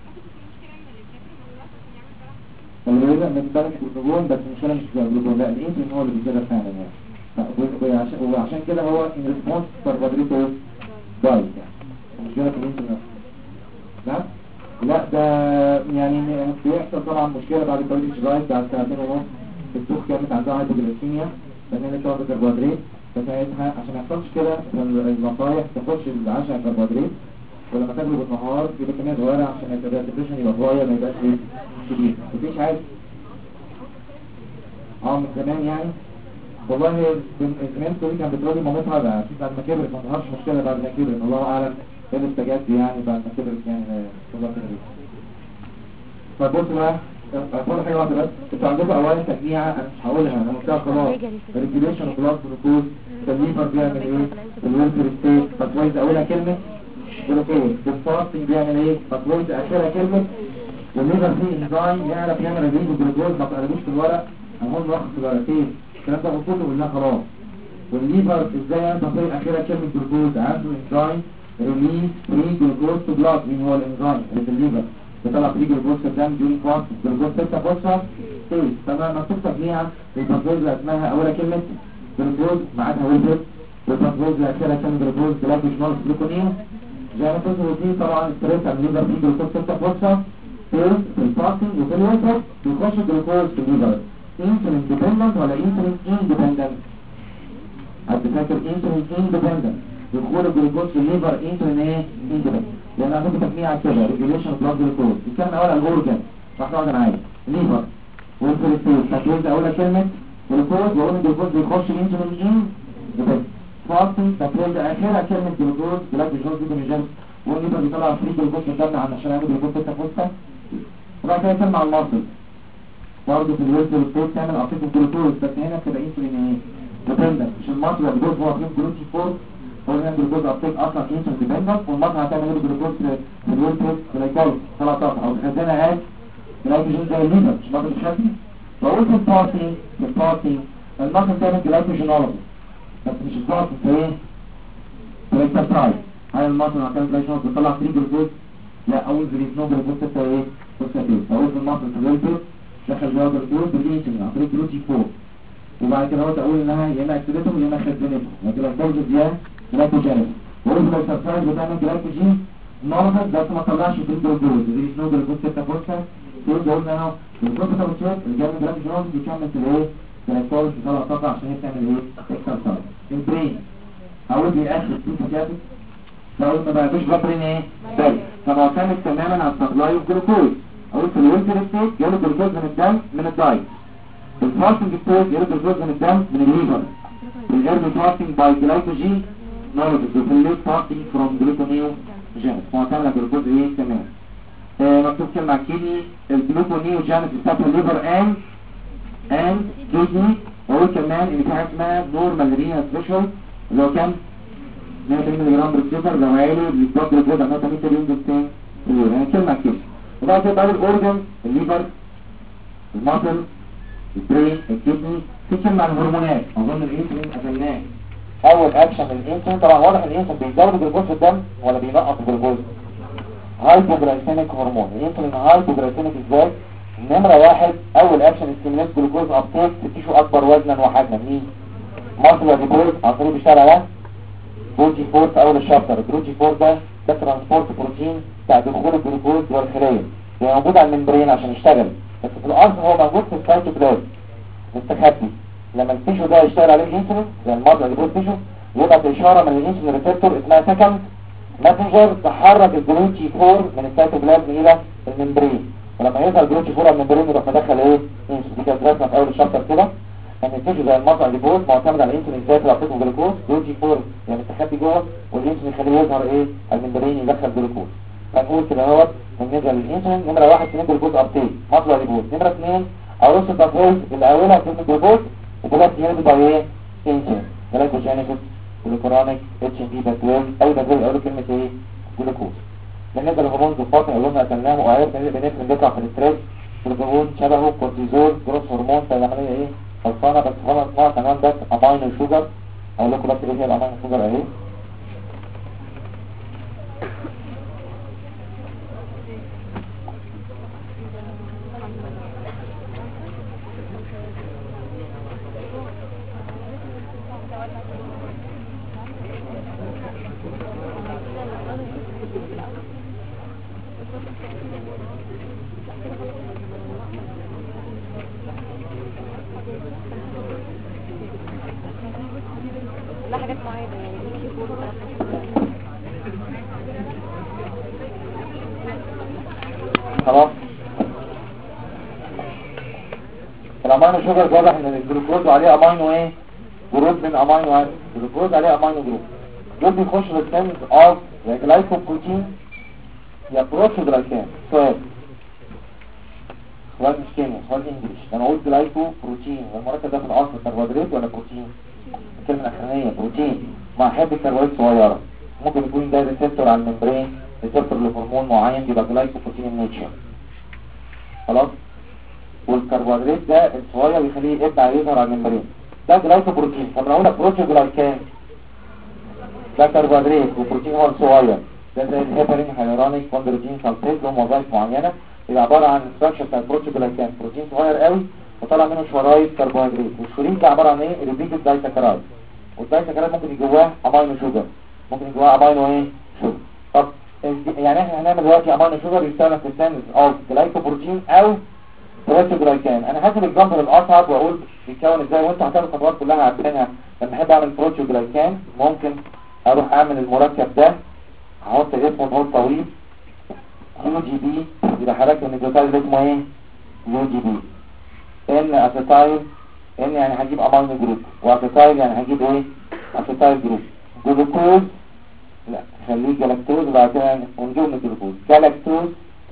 الغيره من بالك الجلوكوز، بس المشكله مش في الجلوكوز، لا الانسولين هو اللي بيزيد فعلا يعني. وعشان كده هو ان ريسبونس كربوهيدرات دايت يعني المشكله في الانسولين. نعم لا ده يعني بيحصل طبعا مشكلة بعد الكارديو شرايط بعد ساعتين ونص الدوخ كانت عندها هايبوجلايكيميا فإنها كانت كربوهيدرات فساعتها عشان ما يحصلش كده النصايح تخش العشاء كربوهيدرات ولما تاكله بالنهار يبقى كمية صغيرة عشان الديبريشن يبقى صغير ما يبقاش ايه كبير مفيش عادي من زمان يعني والله زمان كل كان بتقولي مامتها ده اكيد بعد ما كبرت ما ظهرش مشكلة بعد ما كبرت الله اعلم ايه اللي استجاب يعني بعد ما كبرت يعني الله كبرت فبصوا بقى أقول حاجة واحدة بس انتوا عندكم أولا تجميعة أنا مش هقولها أنا قلتها خلاص ريجوليشن اوف بلاد جلوكوز الليفر بيعمل إيه؟ الويلفر ستيت فتويز أولها كلمة جلوكوز الفاستنج بيعمل إيه؟ فتويز آخرها كلمة والليفر فيه إنزايم يعرف يعمل ريليز الجلوكوز ما تقلبوش في الورق هنقول واخد في الورقتين الكلام ده كله قلناه خلاص والليفر إزاي ينطق فيه آخرها كلمة جلوكوز عنده إنزايم ريليز فري جلوكوز تو بلاد مين هو الإنزايم اللي في الليفر بطلع فري جلوكوز في الدم ديورين فاست جلوكوز 6 فوسفات ايه تمام مكتوب تجميعها الباسفوز اللي اسمها اولها كلمه جلوكوز معادها ويلفر والباسفوز اللي اخرها كلمه جلوكوز جلايكوجينوز جلوكونين زي ما كنت روتين طبعا الستريس عن الليفر فيه جلوكوز 6 فوسفات في الفاستنج وفي الويلفر بيخش جلوكوز في الليفر انسولين ديبندنت ولا انسولين اندبندنت؟ حد فاكر انسولين اندبندنت دخول الجلوكوز في الليفر انسولين ايه اندبندنت لان عندكم تجميع كده ريجوليشن بلاد جلوكوز الكلمه الاولى الاورجن راح نقعد معايا ليفر والفلسطين تجوز اولى كلمه جلوكوز واقول الجلوكوز بيخش الانسولين ان فاستنج تجوز اخرها كلمه جلوكوز جلايكوجينوز جلوكونين والليفر بيطلع فري جلوكوز في الدم عشان يعمل جلوكوز 6 فوسفات وبعد كده كلمه على المصل برضه في الفلسطين تعمل ابتيك الجلوكوز بس هنا بتبقى انسولين ايه ديبندنت مش المصل والجلوكوز هو فيه جلوكوز 4 قلنا الجلوكوز ابتيك اصلا انسولين ديبندنت والمصنع هتعمل ايه بالجلوكوز في الويلتر جلايكوز ثلاثه او تخزنها هاي جلايكوجين زي الليفر مش مصل الخزن بقول في البارتي المصل تعمل جلايكوجينولوجي بس مش البارتي في ايه جلايكوبرايد هاي المصل هتعمل جلايكوجينولوجي بتطلع فري جلوكوز لا اول بريسنو جلوكوز 6 ايه فوسفاتيز بقول في المصل في الويلتر دخل جوه الجلوكوز بالانسولين عن طريق جلوتي 4 وبعد كده هو تقول انها يا اما اكتبتهم يا اما خزنتهم لكن الجلوكوز زياده جلايكوجين ورغم لو سبسايد بتعمل جلايكوجين نورمال بس ما طلعش فري جلوكوز دي اسمه جلوكوز 6 فوسفات تقول ده قلنا اهو الجلوكوز بتاعت الجلوكوز جلايكوجين بيكمل في الايه جلايكوز بيطلع طاقه عشان هي بتعمل ايه اكسرسايز البرين هقول لي اخر سيمباتيك لو ما بقاش برين ايه بل فمعتمد تماما على السبلاي اوف جلوكوز اقول في الويلتر ستيت يقول جلوكوز من الدم من الدايت الفاستنج ستيت يقول جلوكوز من الدم من الليفر الاربي فاستنج باي جلايكوجين نورمال في الليت فاستنج فروم جلوكونيوجينيس معتمد على جلوكوز ايه تمام مكتوب كلمه كيدني الجلوكونيوجينيس بتاعت الليفر and كيدني واقول كمان ان في حاجه اسمها نورمال رينال ثريشولد اللي هو كام 180 ملي جرام بالسيفر لو عالي البلاد جلوكوز 180 مليون بالسين يعني كلمه كده وبعد كده بعد الاورجن الليفر الماسل البرين الكدني في كلمه عن الهرمونات اظن الانسولين قفلناه اول اكشن الانسولين طبعا واضح الانسولين بيزود الجلوكوز في الدم ولا بينقص الجلوكوز هايبوجلايسيميك هرمون الانسولين هايبوجلايسيميك ازاي نمره واحد اول اكشن ستيموليت جلوكوز ابتيك في تيشو اكبر وزنا وحجما مين ماسل والجلوكوز عن طريق بيشتغل على بروتي 4 في اول الشابتر البروتي 4 ده ترانسبورت بروتين بتاع دخول الجلوكوز جوه الخليه هو موجود على الممبرين عشان يشتغل بس في الاصل هو موجود في السيتوبلازم مستخبي لما التيشو ده يشتغل عليه الانسولين زي المرضى اللي جوه التيشو يبعت اشاره من الانسولين ريسبتور اسمها سكند ماسنجر تحرك الجلوتي 4 من السيتوبلازم الى الممبرين ولما يظهر الجلوتي 4 على الممبرين يروح مدخل ايه انسولين دي كانت رسمه في اول الشابتر كده ان التيشو زي المرضى اللي جوه معتمد على الانسولين ازاي يعطيكم جلوكوز جلوتي 4 يعني مستخبي جوه والانسولين يخليه يظهر ايه على الممبرين يدخل جلوكوز هنقول كده اهوت بالنسبه للانسولين نمره 1 سنين جلوكوز ابتيك مطلع جلوكوز نمره 2 اورس التفويض اللي اولها كلمه جلوكوز وكلها بتيجي باي ايه انسولين جلايكوجينيسيس جلوكورونيك اتش بي باتويل اي باتويل اول كلمه ايه جلوكوز بالنسبه للهرمون الفاطمه اللي قلنا اكلناه وعرفنا ان البنفرين بيطلع في الاستريس جلوكوز شبهه كورتيزول جروس هرمون فالعمليه ايه خلصانه بس خلاص نوع كمان بس امينو شوجر اقول لكم بس ايه هي الامينو شوجر اهي لا حاجات معينة يعني الكيبورد خلاص. الامينو شوجر واضح ان الجلوكوز عليه امينو ايه؟ جروب من امينو اسيد. الجلوكوز عليه امينو جروب. دول بيخشوا بالسنس اوف يا جلايكوبروتين يا بروتوجلايكان. سؤال مش كيمياء، سؤال انجلش. لما اقول جلايكوبروتين المركب ده في الاصل كربوهيدرات ولا بروتين؟ الكلمه الاخرانيه بروتين مع حبه كربوهيدرات صغيره. ممكن يكون ده ريسبتور على الممبرين، ريسبتور لهرمون معين، يبقى جلايكوبروتين النيتشر. خلاص. والكربوهيدرات ده الصغير بيخليه يبقى يظهر على الممبرين. ده جلايكوبروتين. طب لو قلنا بروتوجلايكان ده كربوهيدرات وبروتين هو الصغير. ده زي الهيبرين هيلورونيك كوندروتين سلفيت له وظائف معينه. يبقى عباره عن ستراكشر بتاع البروتوجلايكان، بروتين صغير قوي وطلع منه شرايط كربوهيدرات. والشريط ده عباره عن ايه؟ ريبيتد دايساكرايد. والدايساكرايد ممكن جواه امينو شوجر، ممكن جواه امينو ايه؟ شوجر. طب يعني احنا هنعمل دلوقتي امينو شوجر يستخدم في السنس اوف جلايكوبروتين او بروتوجلايكان. انا هاخد الجنب الاصعب واقول بيتكون ازاي، وانتوا هتعملوا الخطوات كلها عارفينها. لما احب اعمل بروتوجلايكان ممكن اروح اعمل المركب ده، هحط اسمه نقط طويل يو جي بي، يبقى حضرتك النيوكليوتايد اسمه ايه؟ يو جي بي. ان اسيتايل، ان يعني هجيب امينو جروب، واسيتايل يعني هجيب ايه؟ اسيتايل جروب. جلوكوز لا خليه جلاكتوز، وبعد كده ونجيب من الجلوكوز جلاكتوز.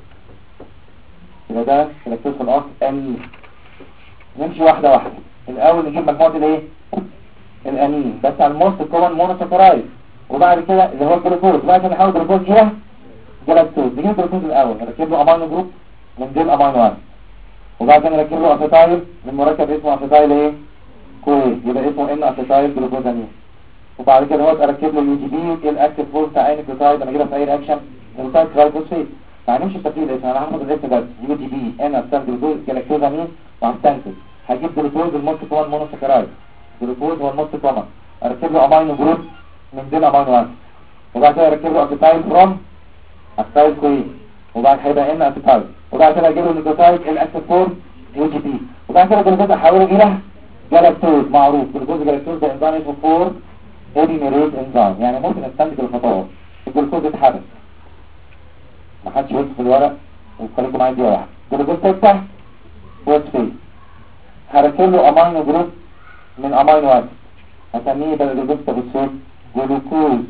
يبقى ده جلاكتوز في الاصل امين. نمشي واحده واحده. الاول نجيب مجموعه الايه؟ الامين بس على الموست كومن مونوساكرايد، وبعد كده اللي هو الجلوكوز. بعد كده نحول جلوكوز الى جلاكتوز. نجيب الجلوكوز الاول نركب له امينو جروب من دول امينو اسيد، وبعد كده نركب له اسيتايل من مركب اسمه اسيتايل ايه؟ كويس، يبقى اسمه ان اسيتايل جلوكوزامين. وبعد كده هو اركب له يو جي بي الاكتيف فورس بتاع نيوكليوتايد انا اجيبها في اي رياكشن نيوكليوتايد ترايفوسفيت. فهنمشي بترتيب الاسم. انا هاخد الاسم بس يو جي بي ان اسيتايل جلوكوز جلاكتوزامين وهستنتج هجيب جلوكوز الموست كومن مونوساكرايد. جلوكوز هو الموست كومن، اركب له امينو جروب من دول امينو اسيد، وبعد كده اركب له اسيتايل فروم اسيتايل كويس، وبعد كده هيبقى ان اسيتايل، وبعد كده اجيب له نيوكليوتايد الاكتيف فورس يو جي بي، وبعد كده الجلوكوز احوله الى جلاكتوز. معروف جلوكوز جلاكتوز ده انزيم اسمه 4 اوديميريز انزيم. يعني ممكن استنتج الخطوات. الجلوكوز اتحرق، ما حدش يبص في الورق وخليكم معايا دي واحده. جلوكوز 6 فوسفيت، هركب له امينو جروب من امينو اسيد هسميه بدل جلوكوز فوسفيت جلوكوز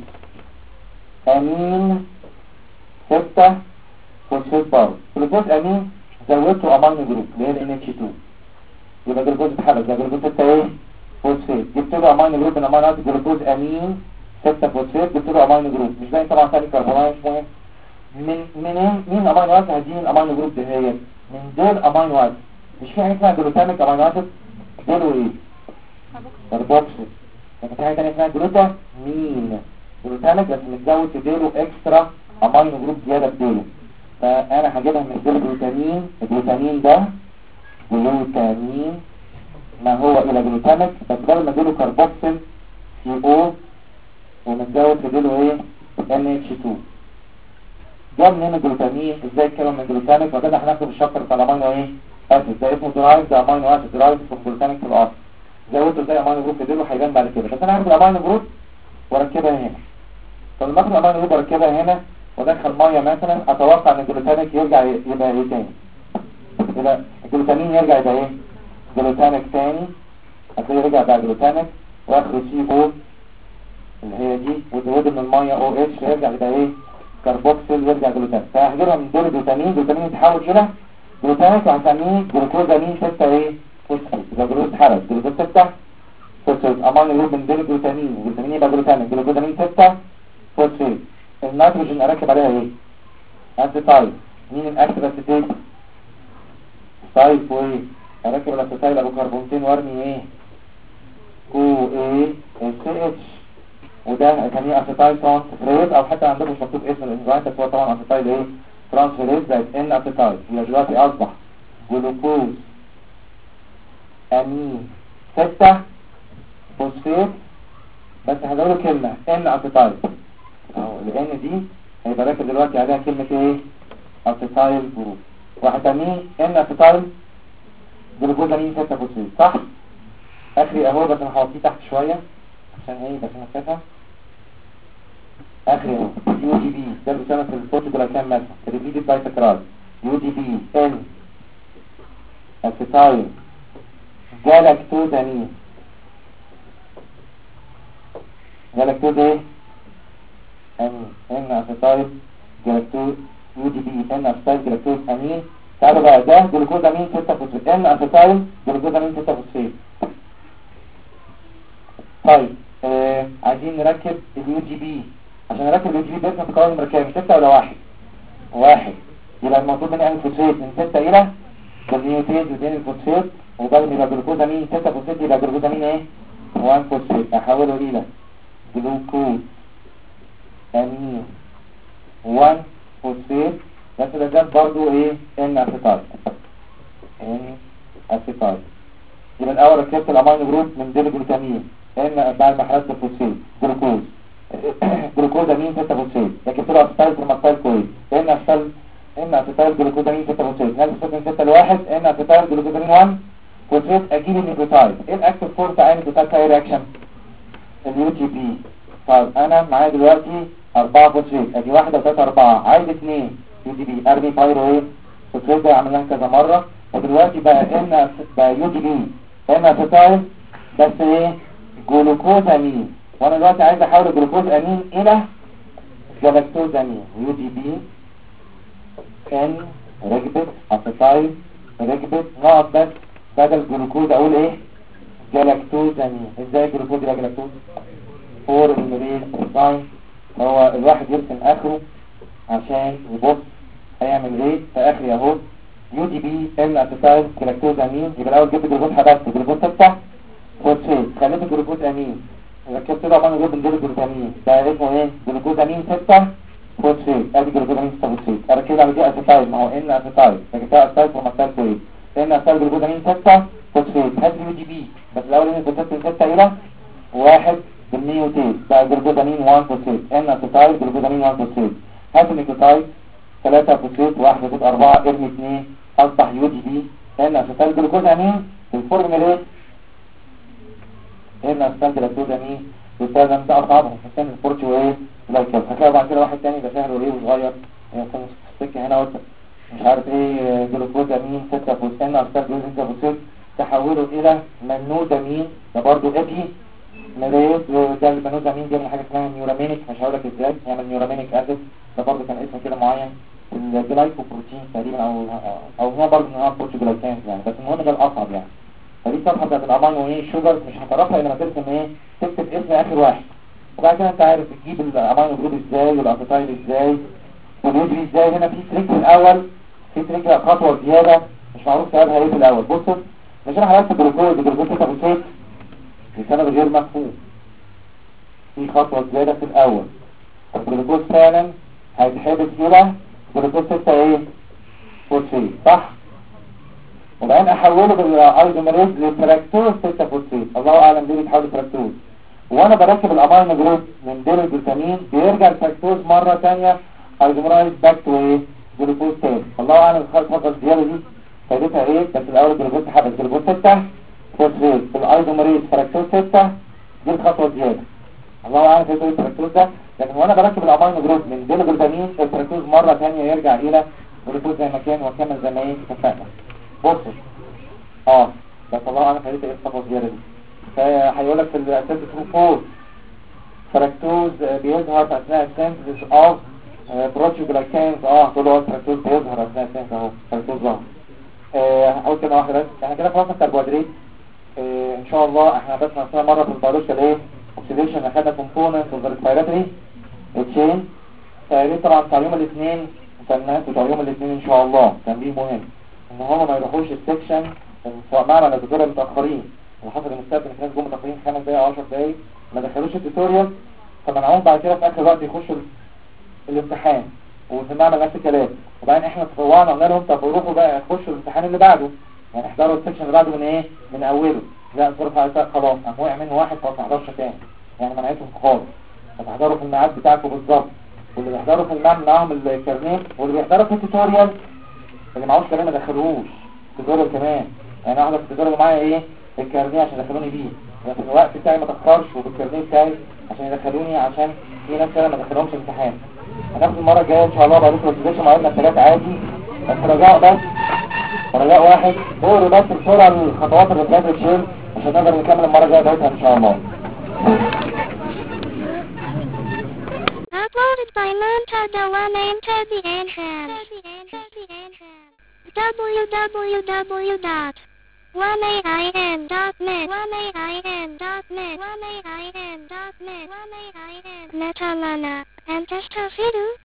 امين 6 فوسفيت بار. جلوكوز امين زودته امينو جروب اللي هي ال NH2، يبقى جلوكوز اتحرك. ده جلوكوز 6 ايه؟ فوسفيت. جبت له امينو جروب من امينو اسيد جلوكوز امين 6 فوسفيت، جبت له امينو جروب مش باين طبعا ثاني كربونات مش مهم. من ايه؟ مين امينو اسيد هدين الامينو جروب ده؟ هي من دول امينو اسيد. مش في حاجه اسمها جلوتاميك امينو اسيد؟ دول ايه؟ كاربوكسيل. لكن في حاجه ثانيه اسمها جلوتامين. جلوتاميك بس متزود في ديله اكسترا امينو جروب زياده في ديله. فانا هجيبها من دول جلوتامين. الجلوتامين ده جلوتامين ما هو الى جلوتاميك، بس بدل ما اديله كاربوكسيل CO ومتزود في ديله ايه؟ NH2. ده منين الجلوتامين؟ ازاي يتكون من جلوتاميك؟ وده هناخده في الشابتر بتاع الامينو ايه؟ اسيد. ده اسمه درايف، ده امينو اسيد درايف في جلوتاميك في الاصل. زودته ازاي امينو جروب في ديله هيبان بعد كده. بس انا هاخد الامينو جروب واركبها هنا. طب لما اخد الامينو جروب واركبها هنا وادخل ميه مثلا، اتوقع ان الجلوتاميك يرجع يبقى ايه تاني؟ يبقى الجلوتامين يرجع يبقى ايه؟ جلوتاميك تاني. هتلاقيه رجع بقى جلوتاميك واخره CO اللي هي دي، وزوده من الميه OH يرجع يبقى ايه؟ كاربوكسيل يرجع جلوتاميك. فهجيبها من دول جلوتامين. جلوتامين يتحول الى جلوتاميك وهسميه جلوكوزامين 6 ايه؟ فوسفيت. يبقى جلوكوز اتحرق جلوكوز 6 فوسفيت. امينو جروب من دول جلوتامين، جلوتامين يبقى جلوتاميك جلوكوزامين 6 فوسفيت. النيتروجين اركب عليها ايه؟ اسيتايل. مين الاكتيف اسيتيت؟ سايد وايه؟ اركب الاسيتايل ابو كربونتين وارمي ايه؟ OASH. وده هنسميه اسيتايل ترانسفيريز، او حتى عندكم مش مكتوب اسم الانزيم بس هو طبعا اسيتايل ايه؟ ترانسفيريز بقت ان اسيتايل. هي دلوقتي اصبح جلوكوز امين 6 فوسفيت. بس هقول كلمه ان اسيتايل اهو، لان دي هيبقى راكب دلوقتي عليها كلمه ايه؟ اسيتايل جروب. واحد تاني ان اسيتايل جلوكوزامين 6 فوسفات صح. اخري اهو بس انا هحطيه تحت شويه عشان ايه بس مسافه. اخري اهو يو دي بي ده بيسمى في البروتوجلايكان مثلا ريبيتد باي تكرار. يو دي بي ان اسيتايل جلاكتوزامين. جلاكتوز ايه؟ ان اسيتايل جلاكتوز يو دي بي ان اسيتايل جلاكتوز امين. تعالوا بقى ده جلوكوزامين 6 فوسفات ان اسيتايل جلوكوزامين 6 فوسفات. طيب عايزين نركب اليو جي بي. عشان نركب اليو جي بي باسم تكرار المركبه 6 ولا 1؟ 1. يبقى المفروض ان الفوسفات من 6 الى النيوترينز بين الفوسفات وبعد ما يبقى جلوكوزامين 6 فوسفات يبقى جلوكوزامين ايه 1 فوسفات. احوله الى جلوكوز امين 1 فوسفات بس ده جاب برضو ايه ان اسيتايل. ان اسيتايل يبقى الاول ركبت الامينو جروب من ديلجلوتامين ان بعد ما حرقت الفوسفات جلوكوز جلوكوزامين 6 فوسفات ركبت له اسيتايل كروماتايل كويس ان اسيتايل جلوكوزامين 6 فوسفات نازل من 6 ل 1 ان اسيتايل جلوكوزامين 1 فوسفات اجيب النيوكليوتايد. ايه الاكتيف فورم بتاع النيوكليوتايد في رياكشن اليو تي بي. طيب انا معايا دلوقتي 4 فوسفات ادي 1 و 3 4 عايز 2 يو تي بي اربي بايرو ايه فوسفات ده عملناها كذا مره ودلوقتي بقى ان بقى يو تي بي ان اسيتايل بس ايه جلوكوزامين وانا دلوقتي عايز احول الجلوكوز امين الى جلاكتوزامين. يو دي بي ان ركبت اسيتايل ركبت نقط بس بدل جلوكوز اقول ايه جلاكتوزامين. ازاي جلوكوز يبقى جلاكتوز؟ فور المريز ساين. هو الواحد يرسم اخره عشان يبص هيعمل ايه في اخري اهو يو دي بي ان اسيتايل جلاكتوزامين. يبقى الاول جبت جلوكوز حدثت جلوكوز 6 فوسفات خليته جلوكوز امين ركبت له امينو جروب من جلوكوزامين ده اسمه ايه جلوكوزامين 6 فوسفات. ادي جلوكوزامين 6 فوسفات اركب على دي اسيتايل ما هو ان اسيتايل ركبتها اسيتايل كروماتايل كويس ان اسيتايل جلوكوزامين 6 فوسفات هات يو دي بي بس الاول ان فوسفات من 6 الى 1 بالنيوتين بقى جلوكوزامين 1 فوسفات ان اسيتايل جلوكوزامين 1 فوسفات هات النيوكليوتايد 3 فوسفات 1 فوسفات 4 ارمي 2 اصبح يو دي بي ان اسيتايل جلوكوزامين الفورمولا هنا اسيتايل جلوكوزامين بيستخدم ده اصعبهم في سن الفورتي وايه لايكل. هتلاقي بعد كده واحد تاني ده سهل وايه وصغير يكون السكه هنا مش عارف ايه جلوكوزامين 6 فوسفات اسيتايل جلوكوزامين 6 فوسفات تحوله الى منودامين ده برضو ابي مريض ده المنودامين دي من حاجه اسمها نيورامينيك مش هقول لك ازاي هيعمل نيورامينيك اسيد ده برضو كان اسمه كده معين الجلايكوبروتين تقريبا او هو برضو من انواع البروتوجلايكانز يعني بس المهم ده الاصعب يعني. فدي صفحه بتاعت الامينو وايه شوجر مش هتعرفها الا لما ترسم ايه تكتب اسم اخر واحد وبعد كده انت عارف تجيب الامينو جروب ازاي والاسيتايل ازاي واليوجري ازاي. هنا في تريك في الاول في تريك خطوه زياده مش معروف سببها ايه في الاول. بصوا مش انا هرسم الجلوكوز كده بسيط لسبب غير مفهوم. في خطوه زياده في الاول الجلوكوز فعلا هيتحبس الى جلوكوز 6 ايه فوسفات صح وبعدين احوله بالايزوميريز لفراكتوز 6 فوسفات. الله اعلم ليه بيتحول لفراكتوز وانا بركب الامينو جروب من ديل الجلوتامين بيرجع الفراكتوز مره ثانيه ايزوميرايز باك تو ايه جلوكوز تاني. الله اعلم الخطوه الزياده دي فايدتها ايه بس الاول الجلوكوز اتحبس جلوكوز 6 فوسفات الايزوميريز فراكتوز 6 دي الخطوه الزياده. الله اعلم في ايه الفراكتوز ده لكن وانا بركب الامينو جروب من ديل الجلوتامين الفراكتوز مره ثانيه يرجع الى جلوكوز زي ما كان وكمل زي ما ايه اتفقنا. بصوا بس الله اعلم خليته ايه الصفحه الزياده دي فهيقول لك في الاساس فور فراكتوز بيظهر في اثناء السينثيسيس اوف بروتوجلايكانز تقول له الفراكتوز بيظهر اثناء السينثيسيس اهو فراكتوز ظهر. اول كلمه واحده بس احنا كده خلصنا الكربوهيدرات. ان شاء الله احنا بس هنسمع مره في البيولوجيا ايه اوكسيديشن اخدنا كومبوننت اوف ذا ريسبيراتوري تشين فليه طبعا بتاع يوم الاثنين فالناس بتوع يوم الاثنين ان شاء الله تمرين مهم ان هم ما يروحوش السكشن سواء معنا ولا الدكتوره متاخرين اللي حصل المستقبل ان الناس جم متاخرين 5 دقايق 10 دقايق ما دخلوش التوتوريال فمنعوهم بعد كده في اخر وقت يخشوا الامتحان وفي المعمل نفس الكلام وبعدين احنا تطوعنا قلنا لهم طب روحوا بقى خشوا الامتحان اللي بعده يعني احضروا السكشن اللي بعده من ايه من اوله لا ظروف عايزة خلاص قام وقع منه واحد خلاص ما حضرش تاني يعني منعتهم خالص فتحضروا في الميعاد بتاعكم بالظبط واللي بيحضروا في المام معاهم الكارنيه، واللي بيحضروا في التوتوريال اللي معهوش كارنيه ما دخلوهوش التوتوريال كمان. يعني احضر التوتوريال معايا ايه الكارنيه عشان يدخلوني بيه، بس الوقت بتاعي ما تاخرش وبالكارنيه بتاعي عشان يدخلوني، عشان في ناس كده ما دخلهمش امتحان. هناخد المره الجايه ان شاء الله بقى لكم البرزنتيشن معانا الثلاث عادي، بس رجاء واحد قولوا بس بسرعه الخطوات اللي بتاعت الشيل عشان نقدر نكمل المره الجايه بتاعتها ان شاء الله. Uploaded by Montada One into the entrance. www.1aim.net Metalana and Testafidu.